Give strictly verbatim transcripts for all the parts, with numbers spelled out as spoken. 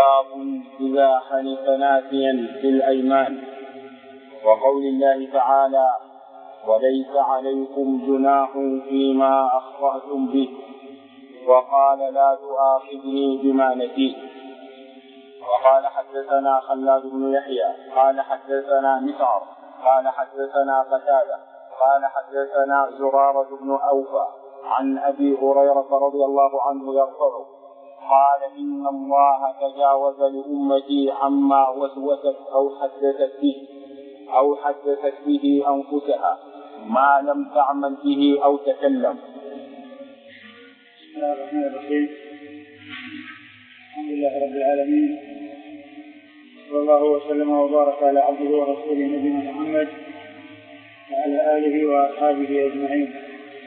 باب إذا حلف نافيا في الأيمان. وقول الله تعالى: وليس عليكم جناح فيما أخطأتم به، وقال: لا تؤاخذني بما نسيت. وقال: حدثنا خلاد بن يحيى قال حدثنا مسعر قال حدثنا قتادة قال حدثنا زرارة بن أوفى عن أبي هريرة رضي الله عنه يرفعه قال: إن الله تجاوز لأمتي عما وسوست أو حدثت به أو حدثت به أنفسها ما لم تعمل به أو تكلم. بسم الله الرحمن الرحيم. الحمد لله رب العالمين، صلى الله وسلم وبارك على عبده ورسوله نبينا محمد وعلى آله وأصحابه أجمعين.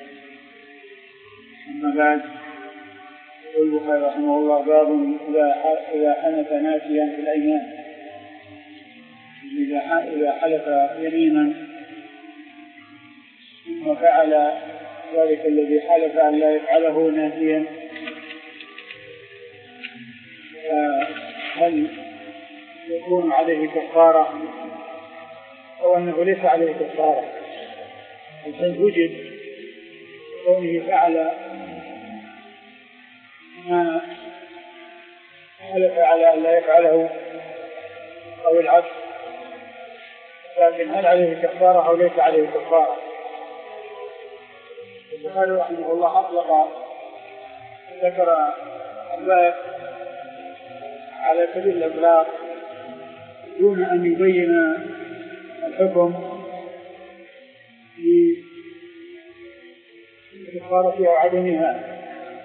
أما بعد، يقول البخاري رحمه الله: باب إذا حلف ناسيا في الأيمان. إذا حلف يمينا ثم فعل ذلك الذي حلف أن لا يفعله ناسيا، هل يكون عليه كفارة أو أنه ليس عليه كفارة؟ الحين وجد كونه فعل ما حلف على أن لا يفعله أو العكس، لكن هل عليه كفارة أو ليس عليه كفارة؟ البخاري رحمه الله أطلق ذكر الباب على سبيل الإطلاق دون أن يبين الحكم في كفارتها وعدمها،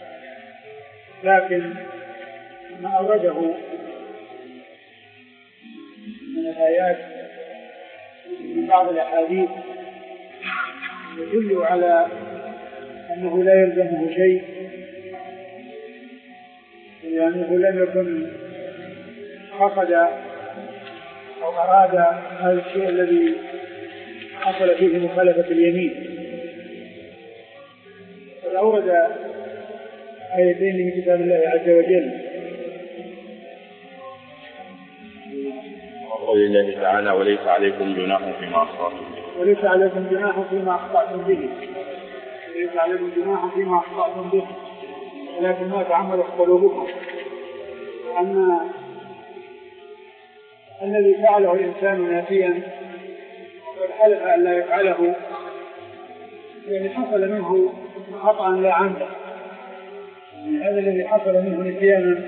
لكن ما أورده من الآيات من بعض الأحاديث يدل على أنه لا يلزمه شيء، لأنه لم يكن قصد أو أراد هذا الشيء الذي حصل فيه مخالفة اليمين. فأورد آيتين من كتاب الله عز وجل: وقول الله تعالى: وليس عليكم جناح فيما أخطأتم به وليس عليكم جناح فيما أخطأتم به ليس عليكم جناح فيما أخطأتم به ولكن ما تعمدت قلوبكم. أن الذي فعله الإنسان ناسيا والحلف أن لا يفعله يعني حصل منه خطأ لا عمدا، يعني هذا الذي حصل منه نسيانا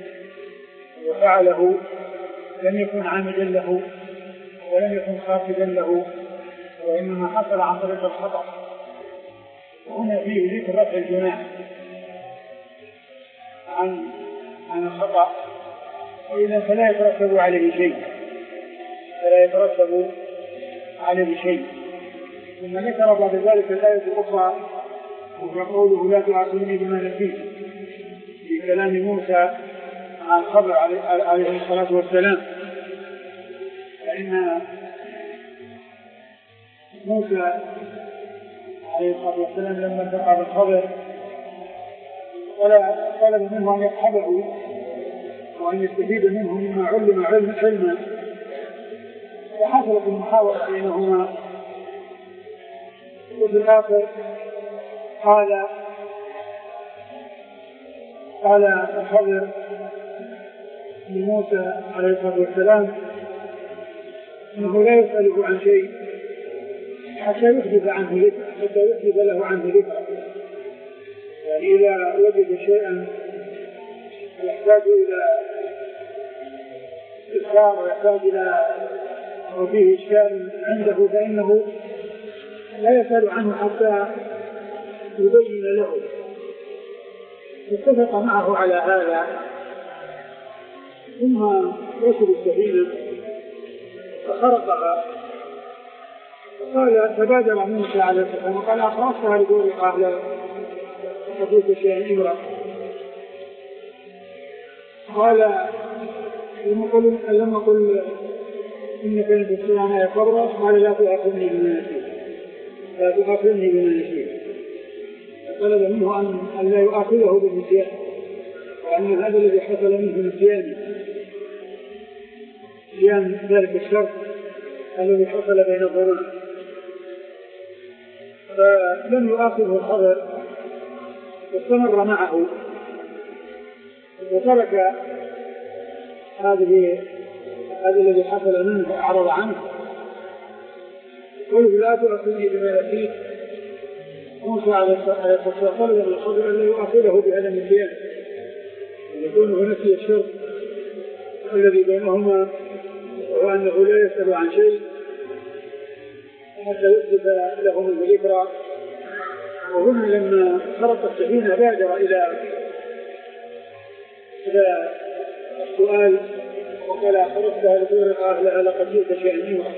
وفعله لم يكن عامدا له ولم يكن قاصدا له، وإنما حصل عن طريق الخطأ. وهنا فيه ذكر رفع الجناح عن عن الخطأ، وإذا فلا يترتب عليه شيء فلا يترتب عليه شيء. ثم ذكر بعد ذلك الآية الأخرى وهو قوله: لا تؤاخذني بما نسيت، في كلام موسى عن الخضر عليه الصلاة والسلام. فإن موسى عليه الصلاة والسلام لما التقى بالخضر ولا طلب منه أن يصحبه وأن يستفيد منه مما علم علما، وحصلت المحاورة بينهما. وفي الآخر قال قال الخضر لموسى عليه الصلاة والسلام إنه لا يسأله عن شيء حتى يحدث عنه ذكر حتى يحدث له عنه ذكر. يعني إذا وجد شيئا يحتاج إلى إذكار ويحتاج إلى وفيه إشكال عنده فإنه لا يسأل عنه حتى يبين له. اتفق معه على هذا، ثم ركب السفينة فخرقها. قال تبادل موسى على السفينة وقال: أخرجتها لدور قبل تفوت شيئا إمرأ. قال: لما قل إنك لن تستطيع معي صبرا، قال: لا تؤاخذني بما نسيت لا تؤاخذني بما نسيت. طلب منه أن لا يؤاخذه بالنسيان، وأن هذا الذي حصل منه نسيان نسيان ذلك الشرط الذي حصل بين الظنون، فلم يؤاخذه الخضر واستمر معه وترك هذه هذا الذي حصل منه وأعرض عنه. قل لا تؤاخذني بما نسيت. موسى عليه الصلاة والسلام طلب من الخضر أن لا يؤاخذه بهذا النسيان لكونه نسي الشرط الذي بينهما وأنه لا يسأل عن شيء حتى يثبت له منه ذكرى. وهنا لما خرق السفينة بادر إلى إلى السؤال وقال خرقتها لتغرق أهلها لقد جئت شيئا نوحا.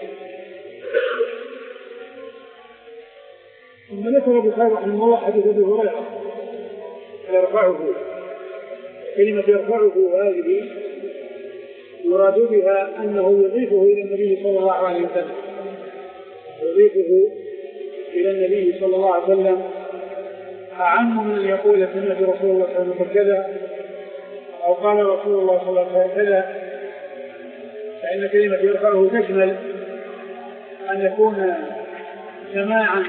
ثم ذكر بخير رحمه الله حديث أبي هريرة يرفعه. كلمة يرفعه هذه يراد بها أنه يضيفه إلى النبي صلى الله عليه وسلم، يضيفه إلى النبي صلى الله عليه وسلم أعم من أن يقول سمعت رسول الله صلى الله عليه وسلم كذا أو قال رسول الله صلى الله عليه وسلم كذا، فإن كلمة يرفعه تشمل أن يكون سماعا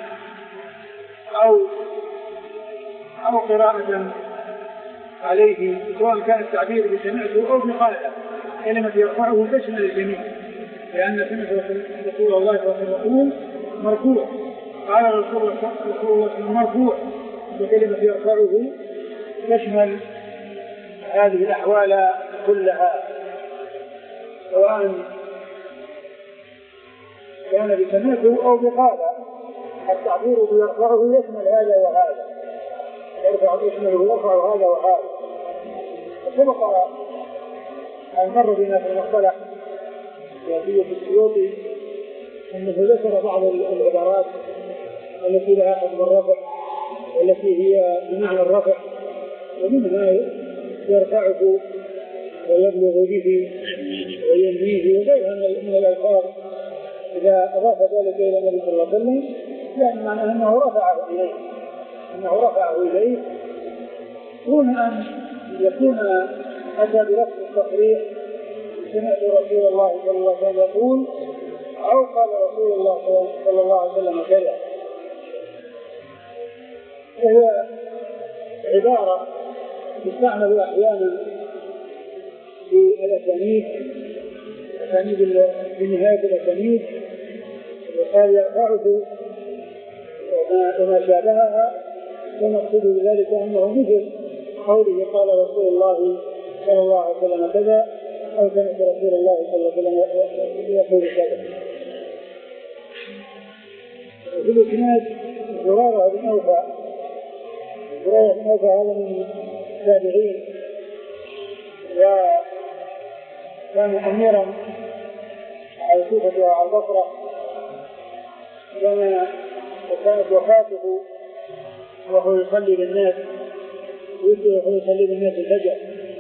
أو أو قراءة عليه، سواء كان التعبير بسمعته أو بقاله. كلمة يرفعه تشمل الجميع، لأن سمعت رسول الله صلى الله عليه وسلم مرفوع، قال رسول الله صلى الله عليه وسلم مرفوع، وكلمة يرفعه تشمل هذه الأحوال كلها، سواء كان بسمعته أو بقاله. التعبير بيرفعه يشمل هذا وهذا، يرفع يشمل ويرفع هذا وهذا. سبق أن مر بنا في المصطلح في السيوطي أنه ذكر بعض العبارات التي لها حكم الرفع والتي هي بمعنى الرفع، ومنها يرفعه ويبلغ به وينميه وغيرها من الألفاظ إذا أضاف ذلك إلى النبي صلى الله عليه وسلم، يعني معناه أنه رفعه إليه أنه رفعه إليه دون أن يكون أتى بلفظ التصريح سمعت رسول الله صلى الله عليه وسلم يقول أو قال رسول الله صلى الله عليه وسلم كذا. وهي عبارة تستعمل أحيانا في الأسانيد أسانيد في نهاية الأسانيد، وقال يرفعه وما شابهها، ونقصد بذلك أنه مثل قوله قال رسول الله صلى الله عليه وسلم كذا أو سمعت رسول الله صلى الله عليه وسلم يقول كذا. وفي الإسناد زرارة بن أوفى، زرارة بن أوفى هذا من التابعين وكان أميرا على الكوفة وعلى البصرة، وكانت وفاته وهو يصلي بالناس وهو يصلي بالناس الفجر،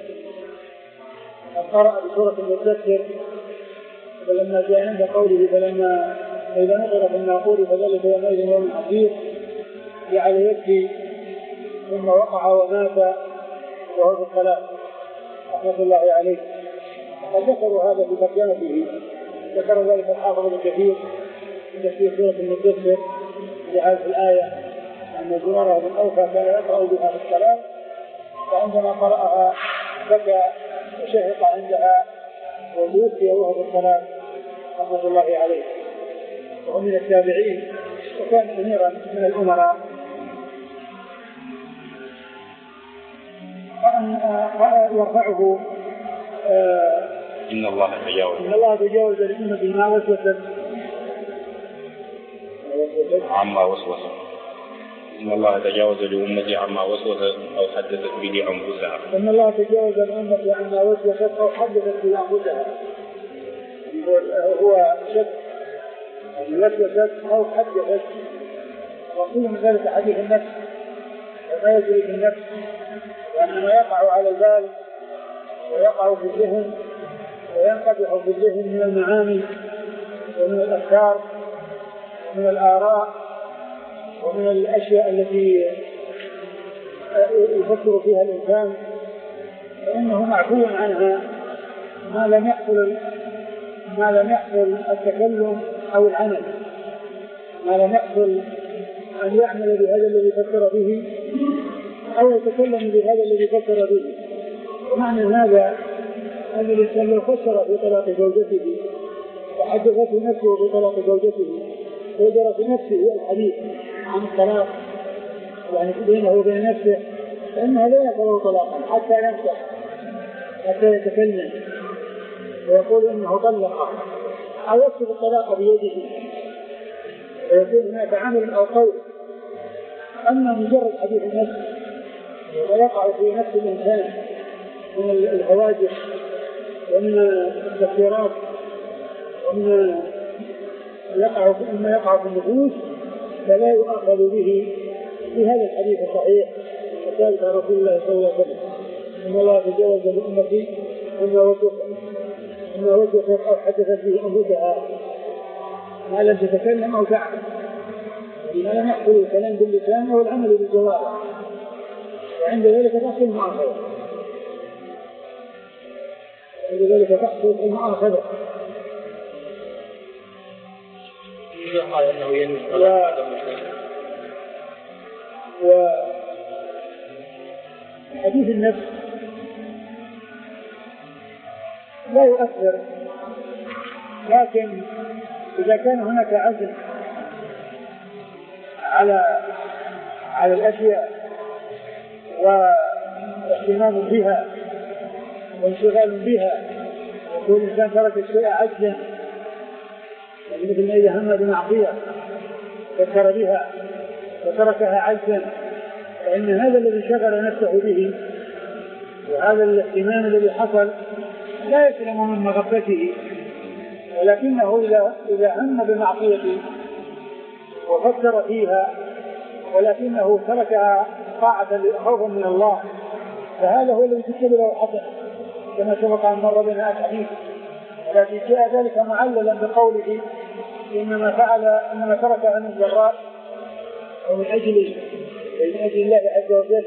قرأ بسورة المدثر، فلما جاء عند قوله فلما إذا نظر في الناقور فذلك يومئذ يوم عسير جعل يبكي ثم وقع ومات وهو في الصلاة رحمة الله عليه. وذكروا هذا في ترجمته، ذكر ذلك الحافظ ابن كثير في سورة المدثر في هذه الآية أن زرارة بن أوفى كان يقرأ بها في الصلاة، فعندما قرأها بكى وشهق عندها وتوفي وهو في الصلاة رحمة الله عليه، وهو من التابعين وكان أميرا من الأمراء. يرفعه إن الله تجاوز إن الله تجاوز لأمتي ما وسوست عما وسوس إن الله تجاوز لأمتي عما وسوست أو حدثت به أنفسها إن الله تجاوز لأمتي عما وسوست أو حدثت به أنفسها. هو شك وسوست أو حدثت، وقيل من ذلك حديث النفس وما يجري في النفس، وأنما يقع على البال ويقع في الذهن وينقدح في الذهن من المعاني ومن الأفكار ومن الآراء ومن الأشياء التي يفكر فيها الإنسان، فإنه معفو عنها ما لم يحصل ما لم يحصل التكلم أو العمل، ما لم يحصل أن يعمل بهذا الذي فكر به أو يتكلم بهذا الذي فكر به. معنى هذا أن الإنسان لو فكر في طلاق زوجته وحدثته نفسه في طلاق زوجته وجرى في نفسه الحديث عن الطلاق يعني بينه وبين نفسه، فإنه لا يقبل طلاقا حتى يمسح، حتى يتكلم ويقول إنه طلق أو يكتب الطلاق بيده ويكون هناك عمل أو قول. أما مجرد حديث النفس ويقع في نفس الإنسان من الهواجس ومن التفسيرات ومن يقع مما يقع في النفوس، فلا يؤخذ به بهذا الحديث الصحيح وثابت عن رسول الله صلى الله عليه وسلم إن الله تجاوز لأمتي أما وجدت أو حدثت به أنفسها ما لم تتكلم أو تعمل، ما لم يحصل الكلام باللسان أو العمل بالجوارح، وعند ذلك تحصل المعاخذة، عند ذلك تحصل المعاخذة. قال أنه ينوي وحديث النفس لا يؤثر، لكن إذا كان هناك عزم على على الأشياء واهتمام بها وانشغال بها، وكل إنسان ترك الشيء عجزا مثل ما إذا هم بمعصية فكر بها وتركها عجزا، فإن هذا الذي شغل نفسه به وهذا الاهتمام الذي حصل لا يسلم من مغبته، ولكنه إذا إذا هم بمعصية وفكر فيها ولكنه تركها طاعة خوفا من الله، فهذا هو الذي تكتب له حسنة كما سبق أن مر بنا الحديث. ولكن جاء ذلك معللا بقوله إنما فعل إنما تركها من جراء أو من أجل من أجل الله عز وجل.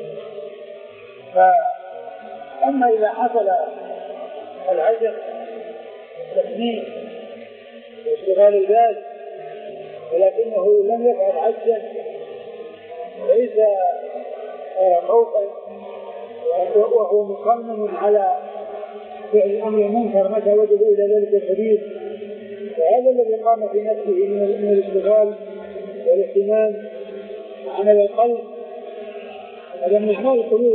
فأما إذا حصل العجز والتسليم واشتغال البال ولكنه لم يفعل عجزا ليس خوفا وهو مصمم على فعل الأمر المنكر متى وجد إلى ذلك السبيل، فهذا الذي قام في نفسه من الاشتغال والاهتمام عمل القلب، هذا من أعمال القلوب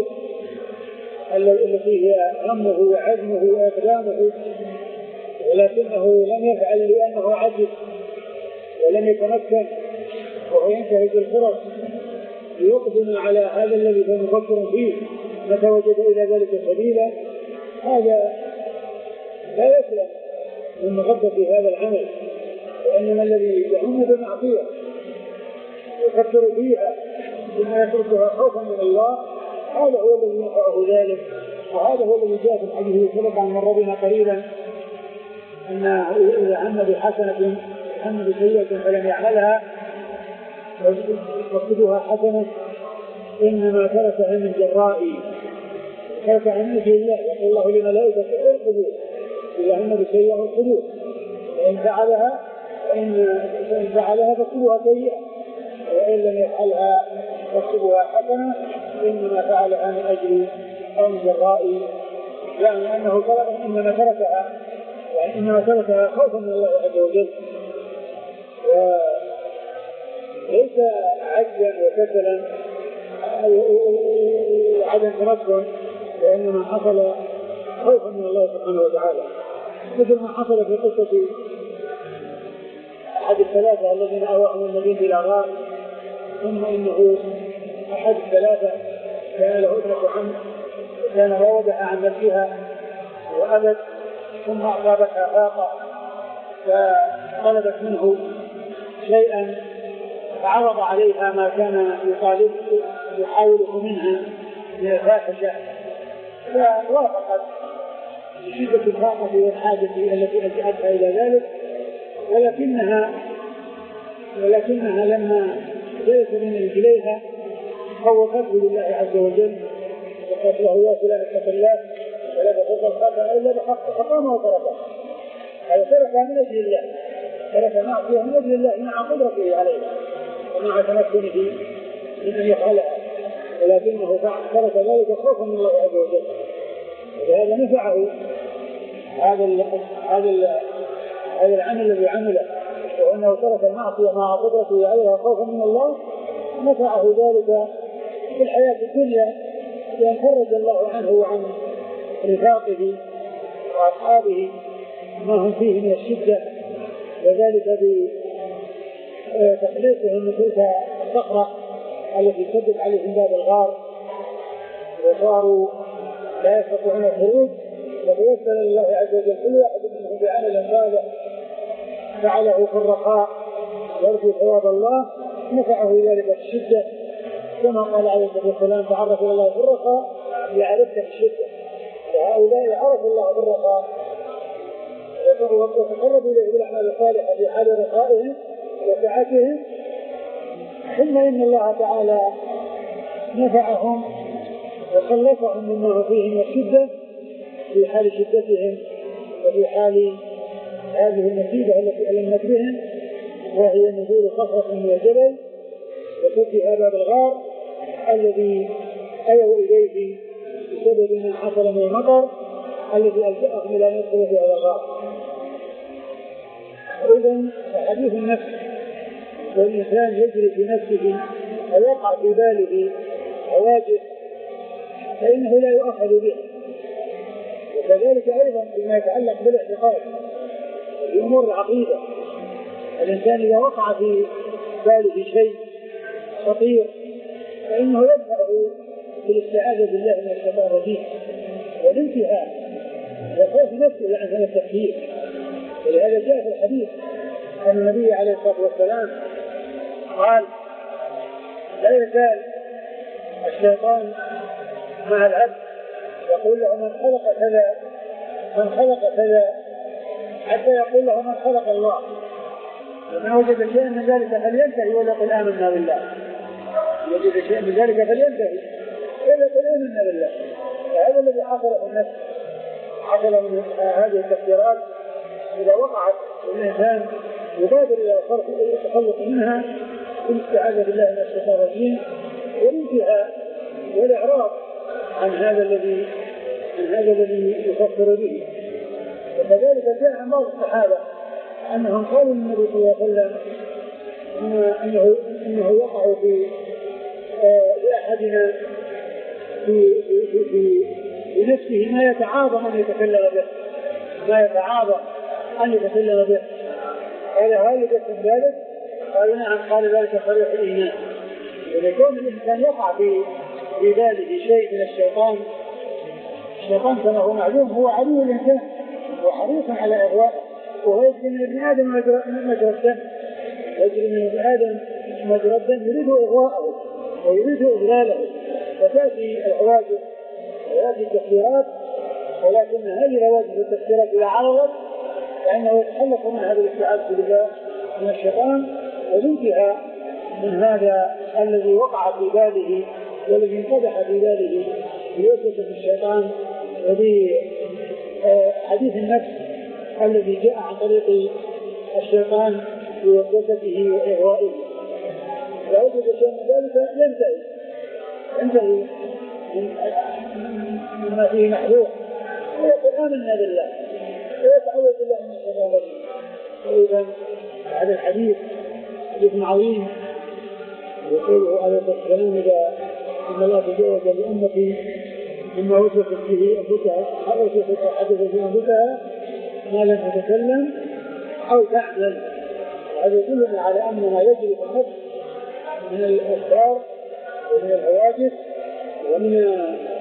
التي هي همه وعزمه وإقدامه، ولكنه لم يفعل لأنه عجز ولم يتمكن وهو ينتهز الفرص ليقدم على هذا الذي كان مفكر فيه متى وجد إلى ذلك سبيلا. هذا لا يسلم من مغبة في هذا العمل، وإنما الذي يهم بمعصية يفكر فيها ثم يتركها خوفا من الله هذا هو الذي يقعه ذلك. وهذا هو الذي جاء في الحديث سبق عن مر بنا قليلا أن إذا هم بحسنة هم بسيئة فلم يعملها وقدها حسنة إنما تركها من جرائي ترك عن أجل الله، يقول الله لملائكته ارقبوا إذا هم بسيئة القلوب، فإن فعلها فإن فعلها فاكتبوها سيئة وإن لم يفعلها فاكتبوها حسنة إنما فعلها من أجل أو من جرائي، يعني أنه ترك إنما تركها يعني إنما تركها خوفا من الله عز وجل وليس عجزا وكسلا وعدم تمكن، وإنما حصل خوفا من الله سبحانه وتعالى، مثل ما حصل في قصة أحد الثلاثة الذين أواهم النبي إلى غار، ثم إنه أحد الثلاثة كان له ابنة حمل وكان راودها عن نفسها وأبت، ثم أصابتها فاقة فطلبت منه شيئا فعرض عليها ما كان يطالب يحاوله منها من الفاحشة فوافقت بشدة الفاقة والحاجة التي ألجأتها إلى ذلك، ولكنها ولكنها لما جلس من رجليها خوفته لله عز وجل وقالت له يا فلان اتق الله ولا تفضل خاطئا إلا بحق، فقام وتركه هذا تركها من أجل الله، ترك معصية من أجل الله مع قدرته عليها ومع تمكنه من أن يفعلها، ولكنه ترك ذلك خوفا من الله عز وجل، وهذا نفعه هذا هذا هذا العمل الذي عمله، وأنه ترك المعصية مع قدرته عليها خوفا من الله، نفعه ذلك في الحياة الدنيا بأن فرج الله عنه وعن رفاقه وأصحابه ما هم فيه من الشدة، وذلك بتخليصهم من تلك الصخرة التي سدت عليهم باب الغار وصاروا لا يستطيعون الخروج، وتوسل لله عز وجل كل واحد منهم بعمل صالح فعله في الرخاء يرجو ثواب الله، نفعه ذلك في الشدة، كما قال عليه الصلاة والسلام تعرف إلى الله في الرخاء يعرفك في الشدة، وهؤلاء عرفوا الله في الرخاء وتقربوا إليه بالأعمال الصالحة في حال رخائهم وسعتهم، ثم إن الله تعالى نفعهم وخلصهم مما هو فيه من الشدة في حال شدتهم وفي حال هذه المصيبة التي ألمت بهم، وهي نزول صخرة من الجبل وفتح باب الغار الذي أووا إليه بسبب ما حصل من المطر الذي ألجأهم إلى أن يدخلوا في هذا الغار. إذن حديث النفس، والإنسان يجري في نفسه ويقع في باله حواجز فإنه لا يؤخذ به، وكذلك أيضا فيما يتعلق بالاعتقاد في أمور العقيدة، الإنسان إذا وقع في باله شيء خطير فإنه يدفعه بالاستعاذة بالله من الشيطان الرجيم والانتهاء وخوف نفسه عن هذا التفكير. ولهذا جاء في الحديث أن النبي عليه الصلاة والسلام قال لا يزال الشيطان مع العبد يقول له من خلق كذا من خلق كذا حتى يقول له من خلق الله، ومن وجد شيئا من ذلك فلينتهي وليقل آمنا بالله، وجد شيئا من ذلك فلينتهي وليقل آمنا بالله. هذا الذي حصل في النفس، حصل من هذه التفسيرات إذا وقعت الإنسان يبادر إلى التخلص منها بالاستعاذة بالله من الشيطان الرجيم والانتهاء والإعراض عن هذا الذي عن هذا الذي يفكر به. وكذلك جاء عن بعض الصحابة أنهم قالوا للنبي صلى الله عليه وسلم أنه أنه يقع في لأحدنا في في في في نفسه ما يتعاظم أن يتكلم به ما يتعاظم أن يتكلم به. قال هل يجب ذلك؟ قال نعم. قال ذلك صريح الإيمان. ولكون الإنسان يقع في في باله شيء من الشيطان، الشيطان كما هو معلوم هو عدو الإنسان وحريص على إغوائه، وهو يجري من ابن آدم مجرى الدم، يجري من ابن آدم مجرى الدم، يريد إغواءه ويريد إضلاله، فتأتي الحواجز ويأتي التفسيرات، ولكن هذه الحواجز والتفسيرات إذا عرضت فإنه يتخلص من هذا الاستعاذة بالله من الشيطان والانتهاء من هذا الذي وقع في باله والذي انقدح في باله بوسوسة الشيطان وبحديث النفس الذي جاء عن طريق الشيطان بوسوسته وإغوائه. إذا وجد شيء من ذلك ينتهي ينتهي مما فيه محذور ويقول آمنا بالله ويتعوذ بالله من الشيطان الرجيم. وإذا هذا الحديث حديث عظيم يقوله عليه الصلاة والسلام إذا إن الله تجاوز لأمتي مما وصفت به أنفسها أو وصفت حدث في أنفسها ما لم تتكلم أو تعمل. هذا يدلنا على أن ما يجري في النفس من الأفكار ومن الحواجز ومن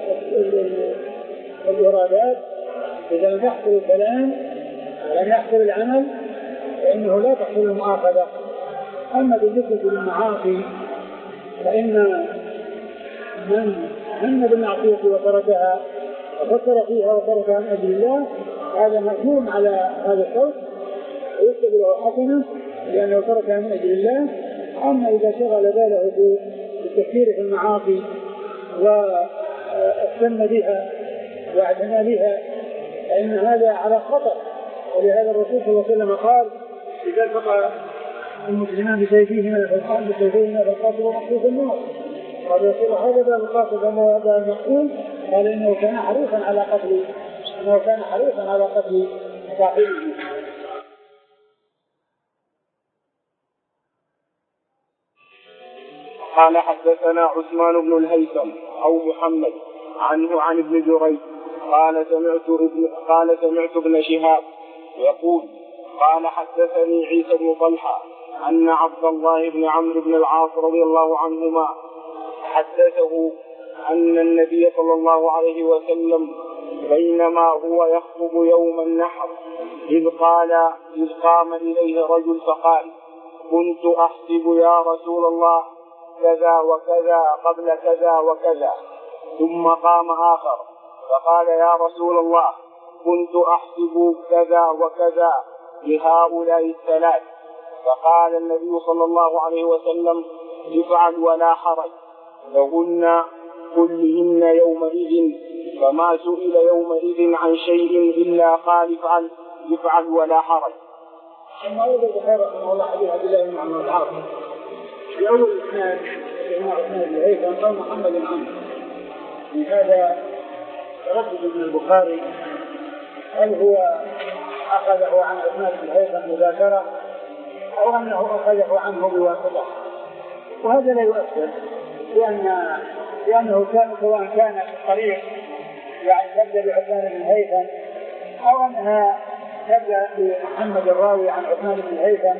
الإرادات إذا لم يحصل الكلام ولم يحصل العمل فإنه لا تحصل المؤاخذة. أما بالنسبة للمعاصي فإن من هم بالمعصية وتركها وفكر فيها وتركها من أجل الله هذا مأجور على هذا الشرط ويكتب له حسنة لأنه تركها من أجل الله. أما إذا شغل باله بالتفكير في المعاصي واهتم بها واعتنى بها فإن هذا على خطر ولهذا الرسول صلى الله عليه وسلم قال إذا التقى المسلمان بسيفيهما فالقاتل بسيفيهما فالقاتل مقتول في النار. قال يا رسول الله هذا باب القاتل فما هذا المقتول؟ قال إنه كان حريصا على قتل إنه كان حريصا على قتل صاحبه. قال حدثنا عثمان بن الهيثم أو محمد عنه عن ابن جريج قال سمعت ابن قال سمعت ابن شهاب يقول قال حدثني عيسى بن طلحة أن عبد الله بن عمرو بن العاص رضي الله عنهما حدثه أن النبي صلى الله عليه وسلم بينما هو يخطب يوم النحر إذ قال إذ قام إليه رجل فقال كنت أحسب يا رسول الله كذا وكذا قبل كذا وكذا. ثم قام آخر فقال يا رسول الله كنت أحسب كذا وكذا لهؤلاء الثلاث. فقال النبي صلى الله عليه وسلم افعل ولا حرج لهن كلهن يومئذ. فما سئل يومئذ عن شيء إلا قال افعل افعل ولا حرج. ثم أيضا البخاري رحمه الله حديث عبد الله بن عمرو بن العاص في أول الإسناد جماعة عثمان بن الهيثم قال محمد بن عمرو. لهذا تردد من البخاري هل هو أخذه عن عثمان بن الهيثم مباشرة أو أنه أخذه عنه بواسطة، وهذا لا يؤثر لأن لأنه كان سواء كان في الطريق يعني تبدأ بعثمان بن الهيثم أو أنها تبدأ بمحمد الراوي عن عثمان بن الهيثم،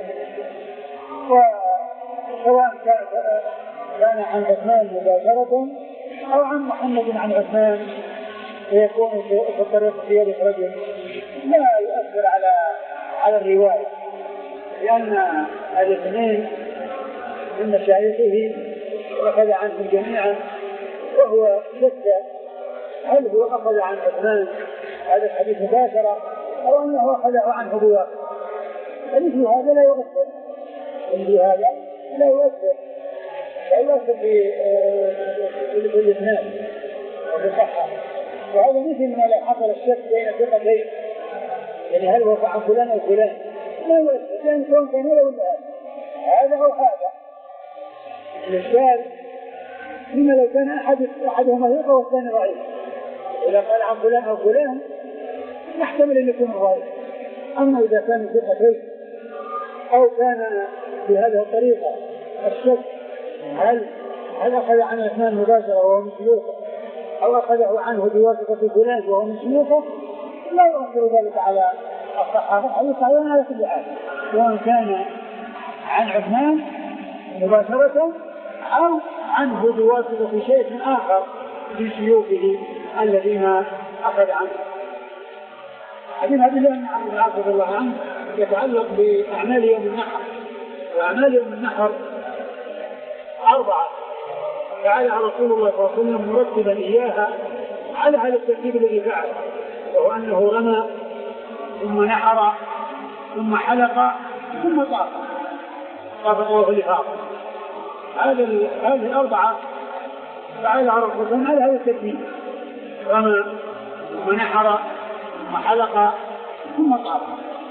وسواء كان عن عثمان مباشرة أو عن محمد عن عثمان فيكون في الطريق سيادة رجل لا يؤثر على على الرواية، لأن الاثنين من مشايخه أخذ عنهم جميعا، وهو شك هل هو أخذ عن عثمان هذا الحديث مباشرة أو أنه أخذه عنه بواسطة. فمثل هذا لا يؤثر مثل هذا لا يؤثر لا يؤثر في الاثنان وفي الصحة. وهذا مثل ما لو حصل الشك بين ثقتين يعني هل هو عن فلان أو فلان لا يؤثر، لأن كون كان له هذا أو هذا. الإشكال لما لو كان أحد أحدهما ثقة والثاني ضعيف، إذا قال عن فلان أو فلان يحتمل أن يكون ضعيف. أما إذا كان ثقتين أو كان بهذه الطريقة الشك هل هل أخذ عن عثمان مباشرة وهو من شيوخه أو أخذه عنه بواسطة فلان وهو من شيوخه لا يؤثر ذلك على الصحابة أو يصعدون على كل حال، سواء كان عن عثمان مباشرة أو عنه بواسطة شيخ آخر من شيوخه الذين أخذ عنه. حديث عبد الله بن عمرو بن العاص رضي الله عنه يتعلق بأعمال يوم النحر، وأعمال يوم النحر أربعة فعلها رسول الله صلى الله عليه وسلم مرتبا إياها على هذا الترتيب الذي فعله، وهو أنه رمى ثم نحر ثم حلق ثم طاف طاف طواف الإفاضة. هذه هذه الأربعة فعلها رسول الله على هذا الترتيب، رمى ثم نحر ثم حلق ثم طاف.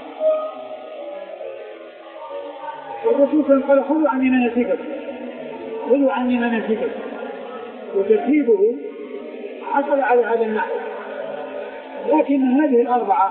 والرسول قال خذوا عني مناسككم خذوا عني مناسككم، وترتيبه حصل على هذا النحو. لكن هذه الأربعة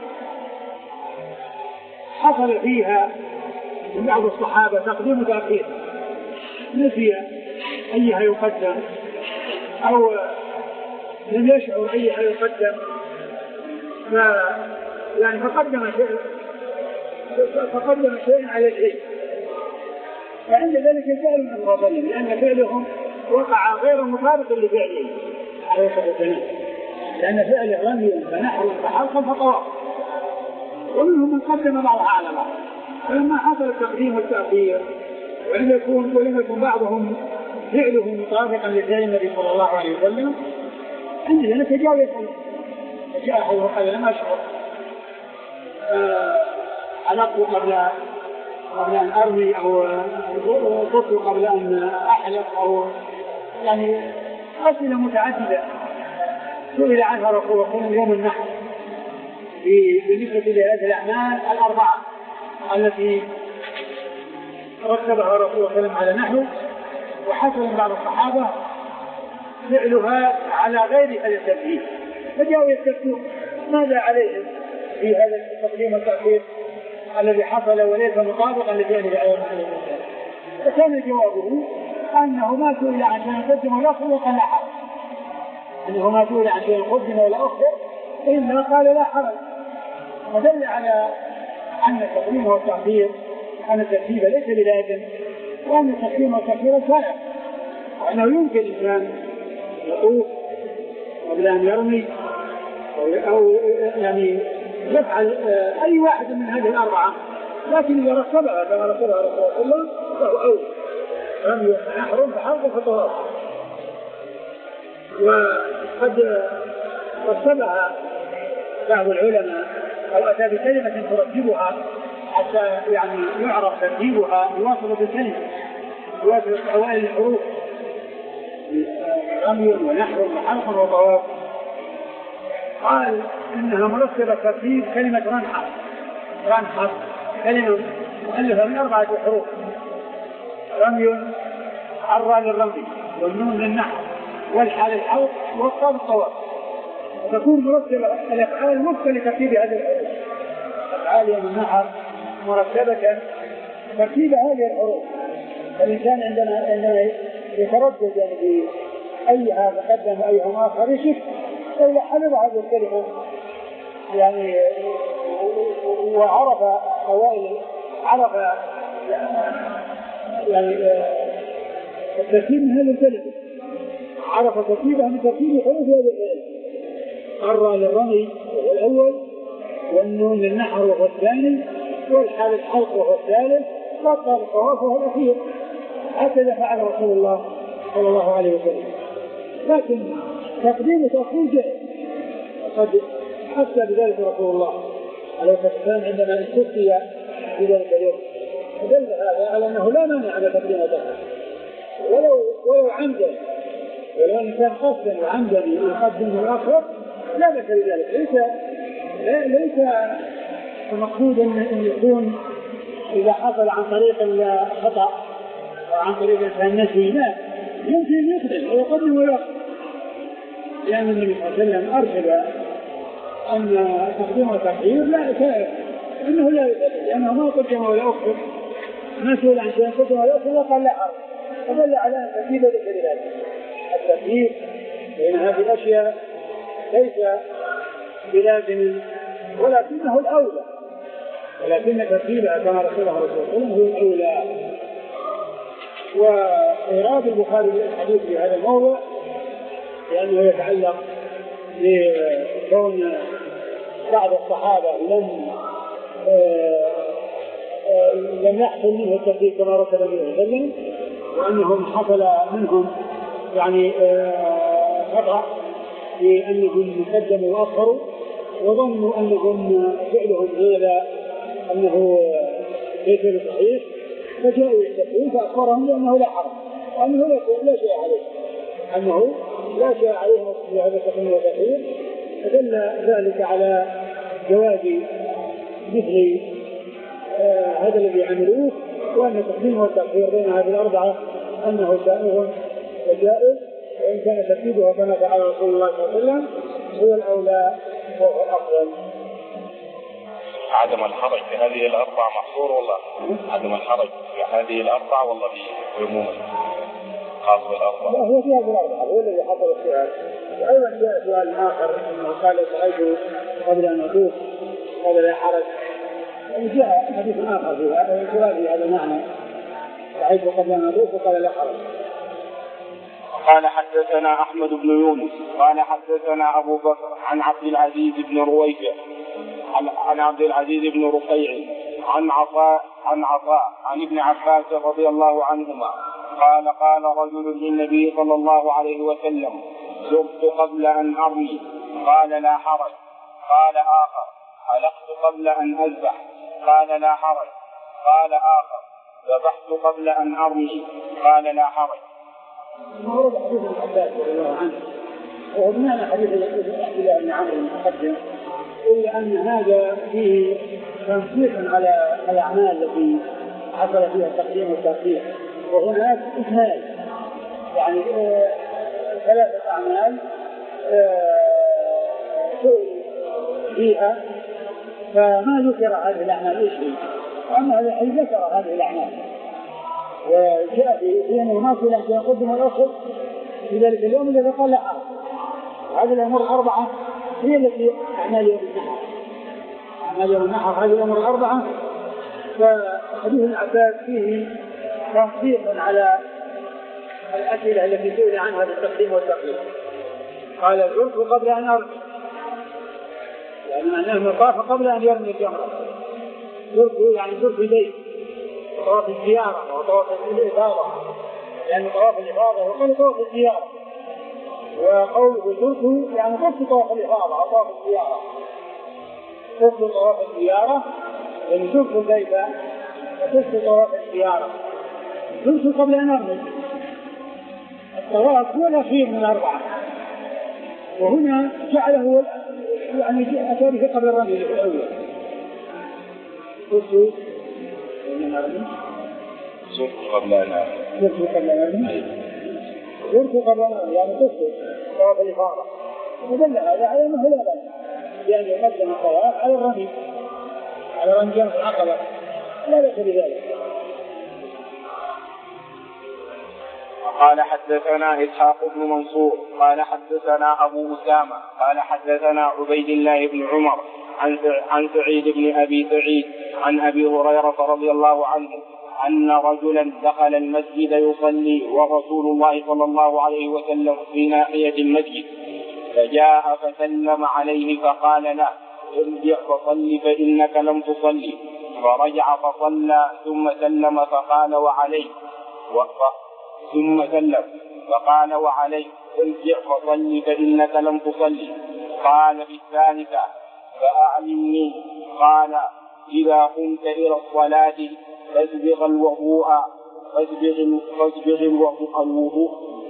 حصل فيها من بعض الصحابة تقديم وتأخير، نسي أيها يقدم أو لم يشعر أيها يقدم ف... يعني فقدم شيء فقدم شيء على شيء، فعند ذلك سأل من الفضل لأن فعلهم وقع غير مطابق لفعله عليه الصلاة والسلام، لأن فعله رمي فنحر فحلق فطواف، ومنهم من قدم بعضها على بعض. فلما حصل التقديم والتأخير ولم يكن ولم يكن بعضهم فعله مطابقا لفعل النبي صلى الله عليه وسلم عندنا تجاوز جاء وقال لم أشعر ألقوا قبل قبل أن أرمي أو أطلق قبل أن أحلق أو يعني أسئلة متعددة سئل عنها رسول الله يوم النحر بالنسبة لهذه الأعمال الأربعة التي رتبها رسول الله صلى الله عليه وسلم على نحو، وحصل من بعض الصحابة فعلها على غير هذا الترتيب، فجاءوا يستفتون ماذا عليهم في هذا التقديم والتأخير الذي حصل وليس مطابقا لفعل العلماء. فكان جوابه أنه ما سئل عن شيء قدم ولا أخر وقال لا حرج، أنه ما سئل عن شيء قدم ولا أخر إلا قال لا حرج، ودل على أن التقديم والتأخير أن الترتيب ليس بلازم، وأن التقديم والتأخير سائغ، وأنه يمكن الإنسان يطوف قبل أن يرمي أو يعني يفعل أي واحد من هذه الأربعة، لكن إذا رتبها كما رتبها رسول الله صلى الله عليه وسلم فهو أول رمي يحرم فحرم فطهر. وقد رتبها بعض العلماء أو أتى بكلمة ترتبها حتى يعني يعرف ترتيبها بواسطة الكلمة، بواسطة أوائل الحروف، رمي ونحر وحلق وطواف. قال إنها مرتبة ترتيب كلمة رنحر، رنحر كلمة مؤلفة من أربعة حروف، رمي عرى للرمي والنون للنحر والحال الحلق والطاء الطواف، وتكون مرتبة الأفعال وفقا لترتيب هذه الحروف. أفعال يوم النحر مرتبة ترتيب هذه الحروف، فالإنسان عندما عندما يتردد يعني في أيها تقدم أيها آخر يشك إذا حفظ هذه الكلمة يعني وعرف أوائل عرف يعني الترتيب من هذه الكلمة، عرف ترتيبها من ترتيب حروف هذه الكلمة. قرى للرمي وهو الأول، والنون للنحر وهو الثاني، والحال الحلق وهو الثالث، والطاء الطواف وهو الأخير. هكذا فعل رسول الله صلى الله عليه وسلم. لكن تقديم وتأخير جائز، وقد حث بذلك رسول الله عليه الصلاة والسلام عندما استفتي في ذلك اليوم، فدل هذا على أنه لا مانع من تقديم وتأخير ولو ولو عمدا، ولو أن كان قصدا وعمدا يقدم ويأخر لا بأس بذلك. ليس ليس المقصود أن يكون إذا حصل عن طريق الخطأ أو عن طريق النسي، لا، يمكن أن يقدم ويقدم ويأخر، لأن النبي صلى الله عليه وسلم أرشد أن تقديم وتأخير لا سائر، إنه لا يقدم، لأنه ما قدم ولا أخر، مسؤول عن شيء قدم ولا أخر وقال لا حرج، فدل على أن الترتيب ليس بذلك. الترتيب بين هذه الأشياء ليس بلازم، ولكنه الأولى، ولكن ترتيبها كما رسول الله صلى الله عليه وسلم هو الأولى. وإيراد البخاري الحديث في هذا الموضوع لأنه يتعلق بكون بعض الصحابة لم لم يحصل منه الترتيب كما رسول الله صلى الله عليه وسلم، وأنهم حصل منهم يعني خطأ في أنهم قدموا وأخروا وظنوا أنهم فعلهم هذا أنه ليس بصحيح، فجاءوا يستفتون فأخبرهم بأنه لا حرج، وأنه لا شيء عليه، أنه لا شيء عليه في هذا التقديم والتأخير. فدل ذلك على جواز مثل آه هذا الذي عملوه، وأن التقديم والتأخير بين هذه الأربعة أنه سائغ وجائز، وإن كان ترتيبها كما فعل رسول الله صلى الله عليه وسلم هو الأولى وهو الأفضل. عدم الحرج في هذه الأربعة محصور والله، عدم الحرج في هذه الأربعة والله بعموما خاص بالأربعة. لا، هو في هذه الأربعة هو الذي حصل السؤال. وأيضا جاء سؤال آخر أنه قال سألت قبل أن أطوف قال لا حرج، وجاء حديث آخر في هذا السؤال في هذا المعنى، سألت قبل أن أطوف وقال لا حرج. قال حدثنا أحمد بن يونس قال حدثنا أبو بكر عن عبد العزيز بن رويجة عن عبد العزيز بن رقيع عن عطاء عن عطاء عن ابن عباس رضي الله عنهما قال قال رجل للنبي صلى الله عليه وسلم زرت قبل أن أرمي قال لا حرج. قال آخر حلقت قبل أن أذبح قال لا حرج. قال آخر ذبحت قبل أن أرمي قال لا حرج. ورد حديث ابن عباس رضي الله عنه وهو بمعنى حديث عبد الله بن عمرو المقدم إلا أن هذا فيه تنصيص على الأعمال التي حصل فيها التقديم والتأخير، وهناك اثنان يعني آه ثلاثة أعمال سئل فيها فما ذكر هذه الأعمال إيش هي، وأما هذا الحديث ذكر هذه الأعمال وجاء في أنه ما في لأن يقدم الأخر في ذلك اليوم الذي قال لا حرج. هذه الأمور الأربعة هي التي أعمال يوم النحر، أعمال يوم النحر هذه الأمور الأربعة. فحديث العباس فيه تنصيص على الأسئلة التي سئل عنها بالتقديم والتأخير. قال زرت قبل أن أرمي، يعني معناه مطاف قبل أن يرمي الجمرة. زرت يعني زرت بيت طواف الزيارة وطواف الإفاضة، يعني طواف الإفاضة وقال طواف الزيارة، وقوله زرت يعني قصد طواف الإفاضة أو طواف الزيارة، قصد طواف الزيارة يعني زرت البيت وقصد طواف الزيارة. زرت قبل أن أرمي، الطواف هو الأخير من الأربعة، وهنا جعله يعني أتى به قبل الرمي الأول. قلت من أرمي زرت قبل أن أرمي زرت قبل أن أرمي زرت قبل أن أرمي يعني قلت طواف الإفاضة، ودل هذا على أنه لا بأس بأن يقدم الطواف على الرمي على رمي جمرة العقبة، لا بأس بذلك. قال حدثنا إسحاق بن منصور قال حدثنا أبو أسامة قال حدثنا عبيد الله بن عمر عن سعيد بن أبي سعيد عن أبي هريرة رضي الله عنه أن رجلا دخل المسجد يصلي ورسول الله صلى الله عليه وسلم في ناحية المسجد، فجاء فسلم عليه فقال له ارجع فصل فإنك لم تصلي، فرجع فصلى ثم سلم فقال وعليك ثم سلم فقال وعليك ارجع فصل فإنك لم تصلي. قال في الثالثة فأعلمني، قال إذا قمت إلى الصلاة فاسبغ الوضوء فاسبغ الوضوء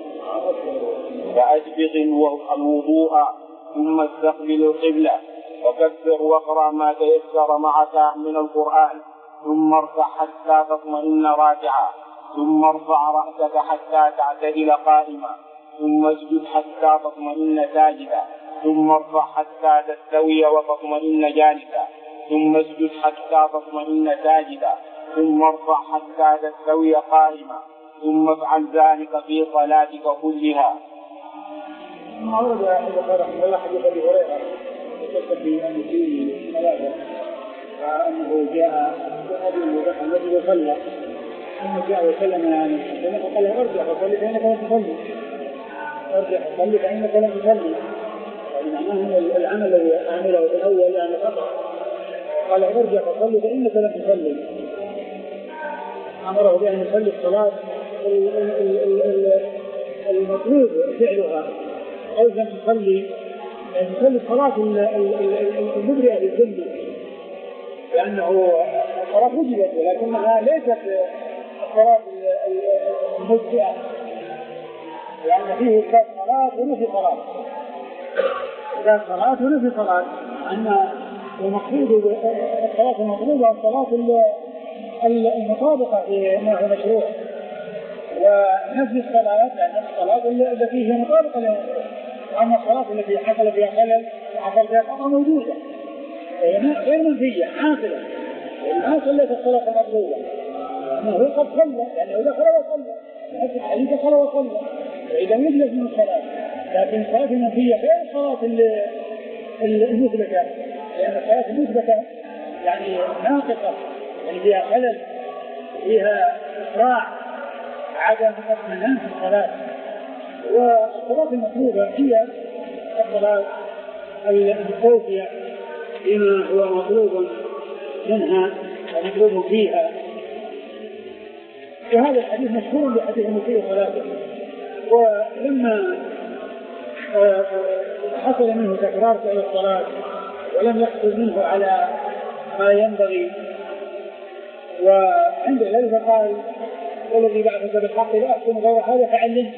فأسبغ الوضوء ثم استقبل القبلة وكبر واقرأ ما تيسر معك من القرآن، ثم ارفع حتى تطمئن راكعا، ثم ارفع رأسك حتى تعتدل قائما، ثم اسجد حتى تطمئن ساجدا، ثم ارفع حتى تستوي وتطمئن جالسا، ثم اسجد حتى تطمئن ساجدا، ثم ارفع حتى تستوي قائما، ثم افعل ذلك في صلاتك كلها. ثم ورد رحمه الله حديث أبي هريرة في أن فيه ثلاثة، وأنه جاء أبي ودخل المسجد وصلى ثم جاء وسلم على النبي فقال له ارجع فصلي فإنك لم تصلي، ارجع فصلي فإنك لم تصلي، يعني معناه العمل الذي عمله في الأول يعني خطأ، قال ارجع فصلي فإنك لم تصلي، أمره بأن يصلي الصلاة المطلوب فعلها، أو أن تصلي أن تصلي الصلاة المبرئة للذنب، لأنه الصلاة وجبت ولكنها ليست الصلاة المبرئة، لأن فيه كان صلاة ونفي صلاة، كان صلاة ونفي صلاة، أن المقصود الصلاة المطلوبة الصلاة المطابقة لما هو مشروع، ونفي الصلاة لأن الصلاة التي هي مطابقة لما أما الصلاة التي حصل فيها خلل وحصل فيها خطأ موجودة غير منفية عاقلة، ما صليت الصلاة المطلوبة أنه قد صلى لأنه دخل وصلى حسب الحديث دخل وصلى وإذا يجلس من الصلاة، لكن الصلاة المنفية غير الصلاة المثبتة، لأن الصلاة المثبتة يعني ناقصة، يعني فيها خلل فيها إسراع عدم اطمئنان في الصلاة، والصلاة المطلوبة هي الصلاة المستوفية بما هو مطلوب منها ومطلوب فيها. وهذا الحديث مشهور بحديث المسيء صلاته، ولما حصل منه تكرار في الصلاة ولم يحصل منه على ما ينبغي، وعند ذلك قال والذي بعثك بالحق لا أحسن غير هذا فعلم